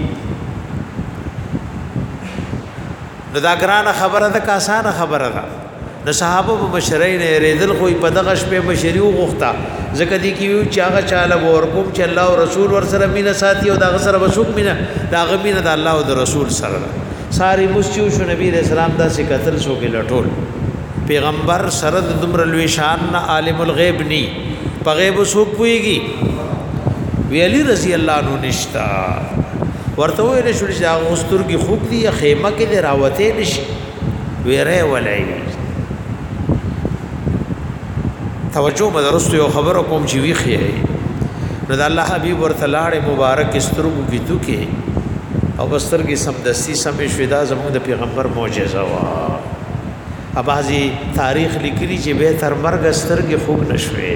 S1: نو دا ګران خبره ده کا آسان خبره ده د صحابه مبشرین ریدل خو په دغه شپه بشری وغوښتا ځکه دي کې یو چاغه چاله ورکوم چې الله او رسول ور سره مینه ساتي او دغه سره وسوک مینه دا غمینه د الله او د رسول سره ساری مسجو شو نبی رسول الله دا سي قتل شو کې لټول پیغمبر سره د دمر لوی شان عالم الغیب ني په غیب وسوک پويږي وی علی رضی الله عنه نشتا ورته وې نشو چې هغه استر کې خوب دي خیمه کې راوته نشي ویره ولای توجه مدرسته یو خبرو کوم چې ویخی نو د الله حبیب ورته لاړې مبارک سترګو کې دوکې او بستر کې سمدستی سمې شودا زموږ د پیغمبر معجزه وا ابازي تاریخ لیکلي چې به تر مرګ سترګې خوب نشوي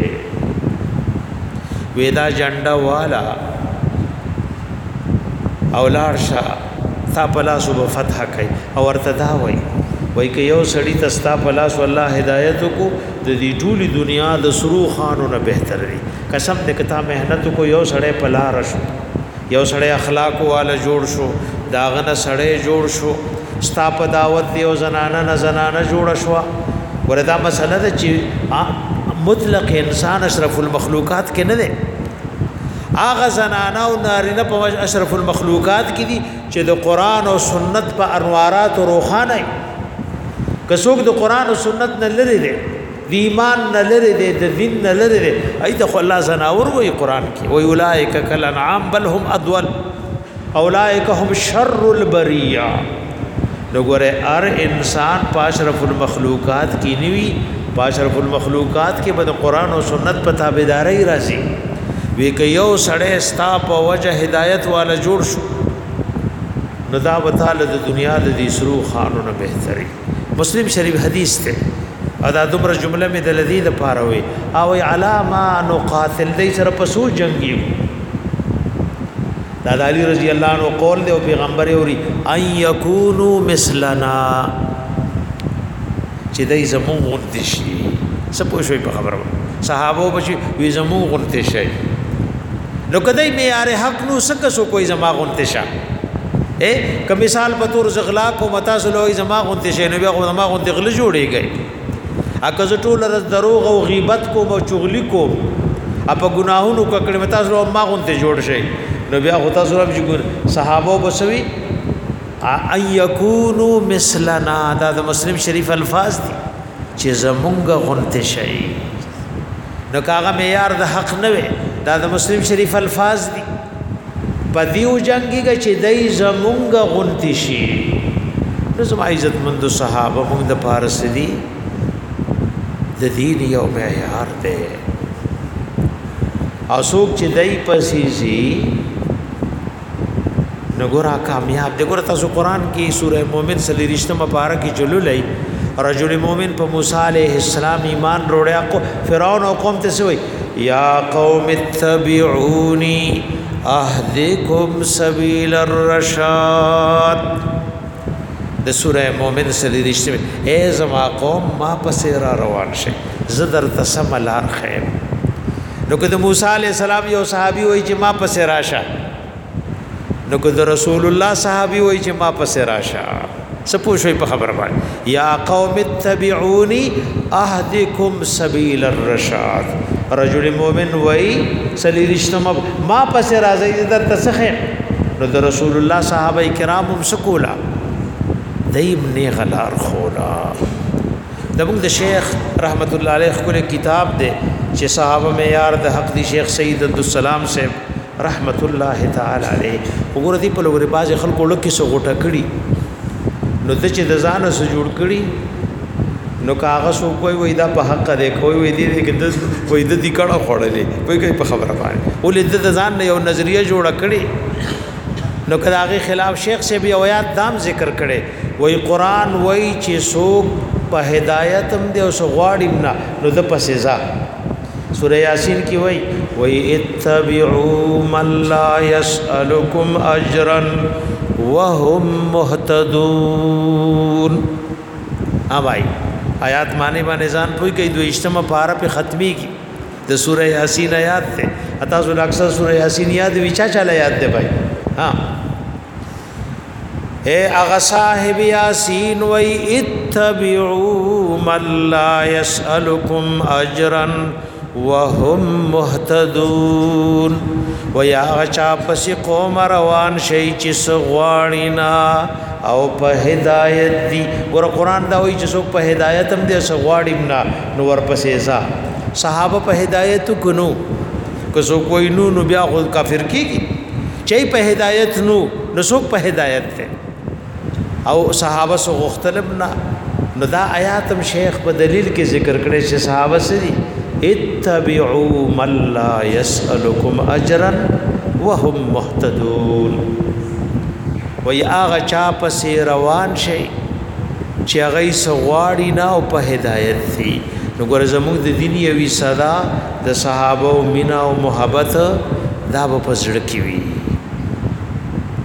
S1: وېدا جنډا والا اولاد شاه تا پلاس وب فتح کوي او ورته دا وای وای که یو سړی تستا پلاس والله هدایت کو د دې ټولي دنیا د سرو خانونو بهتر دی قسم دې کتا مهنت کو یو سړی پلا رشو یو سړی اخلاق والا جوړ شو داغه سړی جوړ شو ستا په دعوت دی او زنانه نه زنانه جوړ شو وردا مسله ده چې مطلق انسان اشرف المخلوقات کې نه ده اغه زنانه او نارینه په اشرف المخلوقات کې دي چې د قران او سنت په انوارات او روخانه که څوک د قران او سنت نه لري دي د ایمان نه لري دي د دین نه لري دي ايته الله زناور وي قران کې وي اولائک کل انعام بل هم اضل اولائک هم شر البریه لګوره ار انسان پاشرف المخلوقات کی نیوی پاشرف المخلوقات کې به قرآن او سنت په تابعداري راځي وی که یو سړی ستا په وجه هدایت والا جوړ شو نو دا وتعالى د دنیا د دې سرو خانونو بهتري مسلم شریف حدیث ته ادا دمر جمله می د لذیذ پاره وي او علامه نقاتل دې سره پسو جنگي دا علی رضی الله عنه قول دی او پیغمبر اوري ان یکونو مثلنا چې دای زمون غونډ شي سپو شوي په خبره صحابه بچي وی زمون غونډ شي نو کدی معیار حق نو سکه سو کوئی زما غونډ شه اے که مثال په تور زغلا کو متا سلوي زما غونډ شي نو بیا زما غونډ غل جوړيږي اګه ز ټول رز دروغ او غیبت کو او چغلی کو اپ گناهونو ککړه متا سلو ما غونډ جوړ شي نو بیا غوتا سره چې صحابه بسوي ان یکونو مثلنا دا د مسلم شریف الفاظ دي چې زمونږ غونته شي نو کاغه معیار د حق نه وي دا د مسلم شریف الفاظ دي پدیو جنگيږي چې دای زمونږ غونته شي نو زما عزت مند صحابه موږ د پارس دي د دین یو معیار دی اسوک چې دای پسیزي نګورا کامیاب دی ګور تاسو قران کې سوره مومن سلی رښتما مبارک کې جلولای رجل مومن په موسی عليه السلام ایمان وروړیا کو فرعون او قوم ته سوی یا قوم اتبعوني اهدکم سبیل الرشاد د سوره مومن سلی رښتما اے زما قوم ما پسې را روان شي زدر تسملار خیر نو که د موسی علیہ السلام یو صحابي وای چې ما پسې راشه نو که د رسول الله صحابي وای چې ما پسې راشه سپو شوي په خبر باندې یا قوم اتبعوني اهدکم سبیل الرشاد رجل مؤمن وای سلی رښتما ما پسې راځي در تسخه نو د رسول الله صحابه کرام هم سکولا دیم نه غلار خولا دمو د شیخ رحمت الله علیه خپل کتاب دی چې صحابه معیار د حق دی شیخ سید عبدالسلام سے رحمت الله تعالی علیه وګوره دی په لوري باز خلکو لکه سو غټه کړي نو د چې د ځان سره جوړ کړي نو کاغه سو کوئی وای دا په حق دی کوئی وای دی کې د وای د دې کړه خړلې وای کوي په خبره باندې ولې د ځان یو نظریه جوړه کړي نو کداغه خلاف شیخ سے بیا آیات دام ذکر کړي وای قران وای چې سو په هدایت هم دی او سو غواړم نه نو د پسې ځه سورہ یاسین کی وای وای اتبعوا من لا يسألكم اجرا وهم مهتدون اوای آیات معنی باندې ځان پوي کوي دوی اجتماع پارا په ختمي کی د سورہ یاسین آیات ته اتا زو اکثر سورہ یاسین یاد وچا چاله یاد ده بھائی ها اے اغا صاحب یاسین وی اتبعوا من لا يسألكم اجرا وهم مهتدون ویا غچا پس قوم روان شي چې سغواړینا او په هدایت دی ور قران دا وی چې سو په هدایت هم دي سغواړیم نا نو ور پسې ځا صحابه په هدایت کونو که سو کوئی نو نو بیا خود کافر کیږي چې په هدایت نو نو سو په هدایت ته او صحابه سو مختلفنا نو دا آیاتم شیخ په دلیل کې ذکر کړي چې صحابه سری اتبعوا من لا يسألكم اجرا وهم مهتدون وی آغا چا پسې روان شي چې هغه سغواړي نه او په هدایت دي نو ګور زموږ د دین یوي صدا د صحابه او مینا او محبت دا په زړه کې وي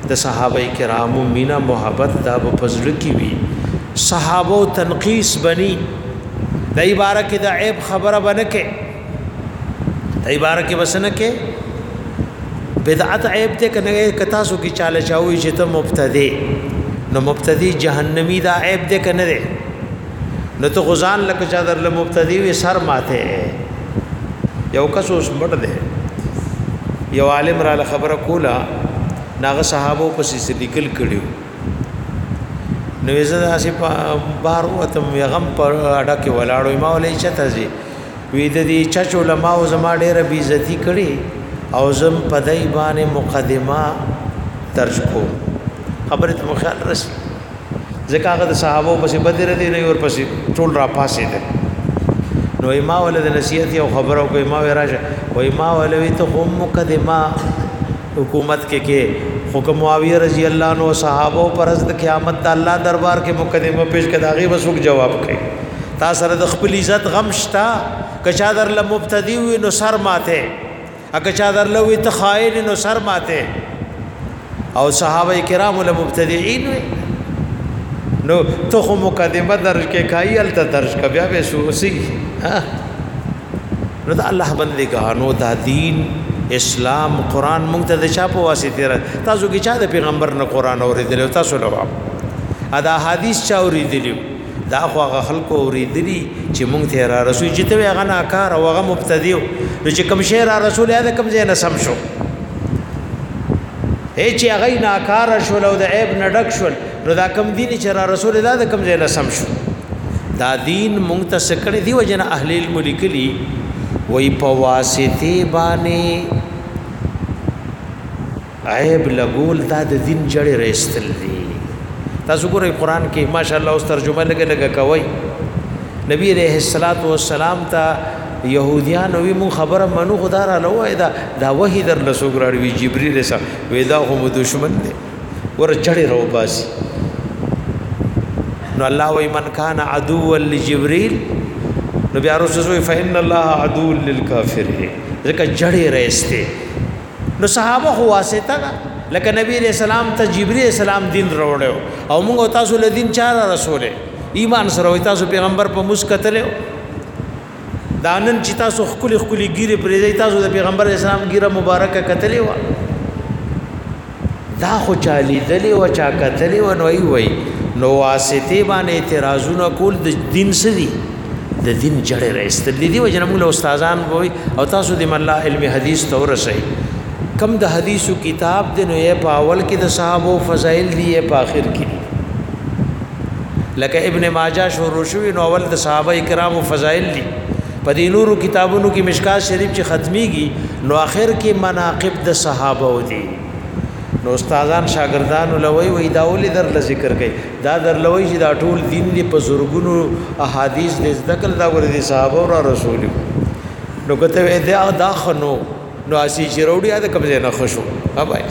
S1: د صحابه کرامو مینا محبت دا په فضل کی وی صحابه تنقیس بنی د عبارت کې د عیب خبره بنکه د عبارت کې بسنه کې بدعت عیب ته کنه کتا سو کی چاله چاوي چې ته مبتدی نو مبتدی جهنمی دا عیب دې کنه ده نو ته غزان لکه چا در له مبتدی وي سر ماته یو کس اوس مړ ده یو عالم را خبره کوله ناغه صحابه پسې لیکل کړیو نو زه داسې بار وتم غم پر اډه کې ولاړو ما ولې چته زی وې د دې چچ علماء زما ډېر بي عزتي کړي او زم پدای باندې مقدمه درج کو خبره ته خیال رسي ځکه هغه د صحابه پسې بدر دي نه ور پسې ټول را پاسې ده نو ما ولې د نصیحت یو خبرو کوي ما راشه وای ما ولې ته هم مقدمه حکومت کې کې حکم معاویه رضی الله عنه صحابه پر از د قیامت د الله دربار کې مقدمه پیش کړه هغه بس وک جواب کوي تا سره د خپل عزت غم شتا کچا در ل مبتدی وي نو سر ماته اګه چا در ل وي تخائن نو سر ماته او صحابه کرام له مبتدعين وي نو تو خو مقدمه درج کې کای ال ته درج ک بیا به سوسی ها نو د الله بندګانو دا دین اسلام قران مونږ ته د چا په واسطه را تاسو کې چا د پیغمبر نه قران اوریدل تاسو له ادا حدیث چا اوریدل دا خو هغه خلکو اوریدلی چې مونږ ته را رسول چې ته هغه ناکار او هغه مبتدی چې کوم شی را رسول یا کوم ځای نه سم شو اے چې هغه ناکار شول او د عیب نه ډک شول نو دا کوم دین چې را رسول الله د کوم ځای نه سم شو دا دین مونږ ته سکړې دی وجنه اهل علم لیکلي وی په واسطه باندې عیب لګول دا د دین جړې رېستل دي تاسو ګورئ قران کې ماشاءالله اوس ترجمه لګه لګه کوي نبی عليه الصلاه والسلام ته يهوديان وی مون خبره منو خدا را لوه دا دا وحی در لسوګراړي وی جبريل سره وی دا هم دشمن دي ور جړې رو باسي نو الله وی من کان عدو لجبريل نو بیا رسول فإن الله عدو للكافرين ځکه جړې رېسته نو صحابه خو واسطه لکه نبی رسول سلام ته جبرئیل السلام دین وروړو او موږ تاسو له دین چار رسول ایمان سره تاسو پیغمبر په مسکتلو دانن چې تاسو خپل خپل ګیره پرې تاسو د پیغمبر اسلام ګیره مبارکه کتلې و دا خو چالي دلی و چا کتلې و نو وی نو واسطه باندې اعتراضونه کول د دین سړي د دین جړې راستل دي و جن موږ استادان وای او تاسو د الله علم حدیث تور شي کم د حدیثو کتاب د نو یې په اول کې د صحابه فضایل دي په اخر کې لکه ابن ماجه شروع شوی نو اول د صحابه کرامو فضایل دي په دې نورو کتابونو کې مشکات شریف چې ختميږي نو اخر کې مناقب د صحابه ودي نو استادان شاګردان لوي وې دا ولې در ذکر کوي دا در لوي چې دا ټول دین دی په زورګونو احادیث د ذکر دا ور دي صحابه او رسول نو کته دا داخنو نو اسی چې وروړي دا کوم ځای نه خوشو هاوای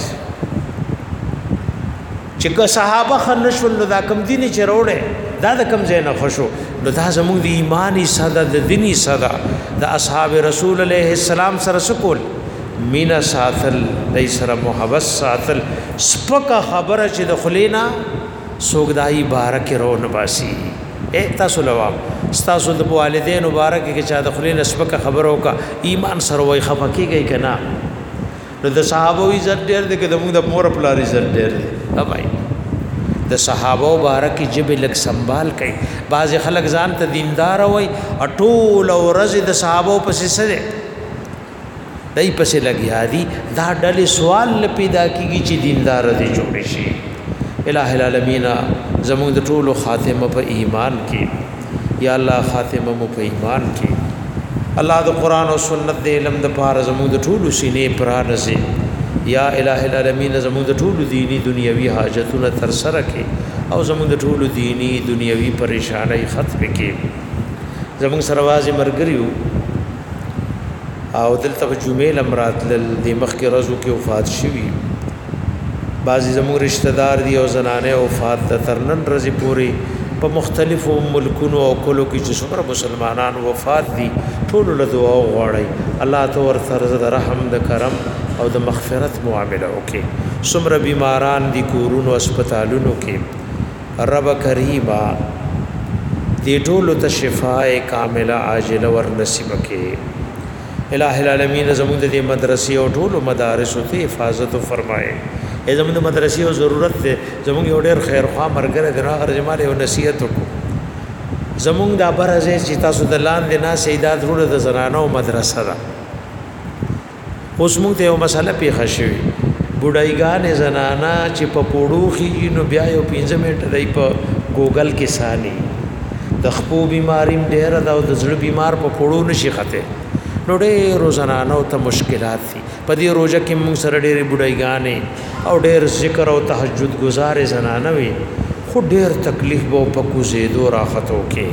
S1: چې که صحابه خنشول نو دا کوم دین چې وروړي دا د کوم ځای نه خوشو نو دا زموږ د ایمانی صدا د دینی صدا د اصحاب رسول الله السلام سره سکول مینا ساتل دای سره محبت ساتل سپکه خبره چې د خلینا سوګدای بارک رو نباسي اے تاسو لوا تاسو د والدین مبارک کې چا د خلینا سپکه خبرو کا ایمان سره وای خفقيږي کنا نو د صحابه عزت ډېر دي کې د موږ د مور په لاري عزت ډېر دي اوبای د صحابه مبارک جبه لک سنبال کوي بعض خلک ځان ته دیندار وای اټول ورځ د صحابه پسې سره دای پسې لګیا دي دا ډلې سوال پیدا کیږي چې دیندار دي جوړ شي الہ العالمین زموږ د ټولو خاتمه په ایمان کې یا الله خاتمه مو په ایمان کې الله د قران او سنت د علم د پاره زموږ د ټولو سینې پرانځي یا الہ العالمین زموږ د ټولو دینی دنیوي حاجتونه تر سره کې او زموږ د ټولو دینی دنیوي پریشانای ختم کې زموږ سروازي مرګریو او دلته جمعې لمرات لل د مخ کې رزو کې وفات شوی بعضی زموږ رشتہ دار دي او زنانه وفات د ترنن رزي پوری په مختلفو ملکونو او کلو کې چې څومره مسلمانان وفات دي ټول له دعا غواړي الله تو ورته د رحم د کرم او د مغفرت معامله وکي څومره بیماران دي کورونو هسپتالونو کې رب کریما دې ټول ته شفاء کامله عاجله ور نصیب کړي الٰه العالمین زموږ د مدرسې او ټول مدارس ته حفاظت فرمایي ای زموږ د مدرسې او ضرورت ده زموږ یو ډېر خیر خوا مرګره د راغر جماله او نصیحت وکړو زموږ د برزه چې تاسو د لاندې نه سیدات ورو د زنانو مدرسه ده اوس موږ ته یو مسله پیښه شوې بډایګان زنانا چې په پوړو خېږي نو بیا یو پنځه منټه دی په ګوګل کې سالي د خپو بیماریم ډېر ده او د زړه بیمار په پوړو نشي خته نو ډېر زنانو ته مشکلات دي په دې روزه کې موږ سره ډېرې بډایګانې او ډېر ذکر او تهجد گزار زنانه وي خو ډېر تکلیف به په کوزیدو راحتو کې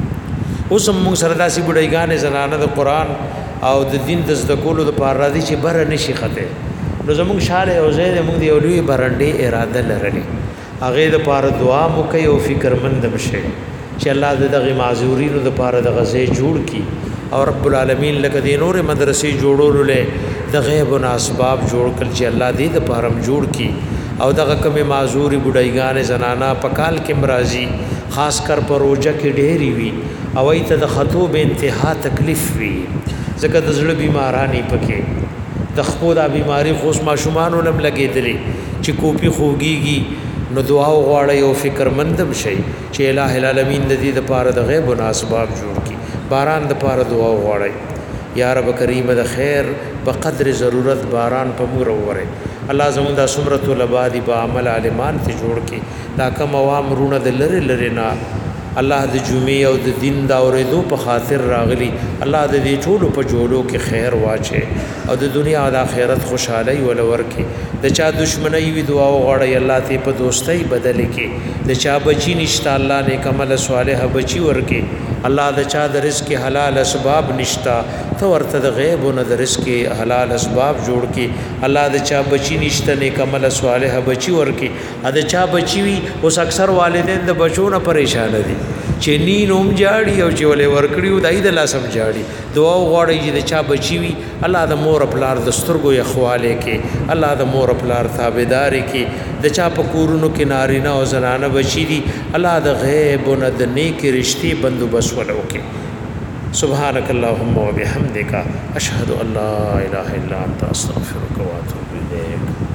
S1: اوس موږ سره داسې بډایګانې زنانه د قران او د دین د زده کولو د پاره راځي چې بره نشي خته نو زموږ شاله او زید موږ دی اولوی برنډې اراده لرلې هغه د پاره دعا مو کوي او فکرمند بشه چې الله دغه معذورینو د پاره د غزې جوړ کی او رب العالمین لکه د نور مدرسې جوړولو له د غیب او اسباب جوړ کړ چې الله دې د پاره جوړ کی او دغه کمه معذوري بډایګان زنانا پکال کې مرাজি خاص کر پروجه کې ډېری وی او ایت د خطو به انتها تکلیف وی ځکه د زړه بیمارانی پکې د خپل د بیماری خوش ماشومان ولم لګېدلې چې کوپی خوږيږي نو دعا غواړي او فکر مندم شي چې الٰه العالمین د دې د پاره د غیب او اسباب جوړ کی باران د پاره دعا غواړي یا رب کریم د خیر په قدر ضرورت باران په مور وره الله زموږ د سمرت العبادی په عمل عالمان ته جوړ کی دا کوم عوام رونه د لری لری نه الله د جمعې او د دین دا اورېدو په خاطر راغلی الله د دې ټولو په جوړو کې خیر واچي او د دنیا او د آخرت خوشحالي ول ورکي د چا دشمنی وی دعا وغواړي الله ته په دوستۍ بدل کې د چا بچی نشتا الله نیک عمل صالح بچی ورکي الله د چا د رزق حلال اسباب نشتا تو ورته د غیب او د رزق حلال اسباب جوړ کې الله د چا بچی نشته نیک عمل صالح بچی ورکي ا د چا بچی وي اوس اکثر والدین د بچو نه پریشان دي چې نینوم جاړي او چې ولې ورکړیو دای د لاسم جاړي دعا غواړي چې د چا بچی وي الله د مور خپلار د سترګو یخواله کې الله د مور خپلار تابعداري کې د چا په کورونو کې نارینه او زنانه بچی دي الله د غیب او د نیک رشتي بندوبس ولو کې سبحانك اللهم وبحمدك اشهد ان لا اله الا انت استغفرك واتوب اليك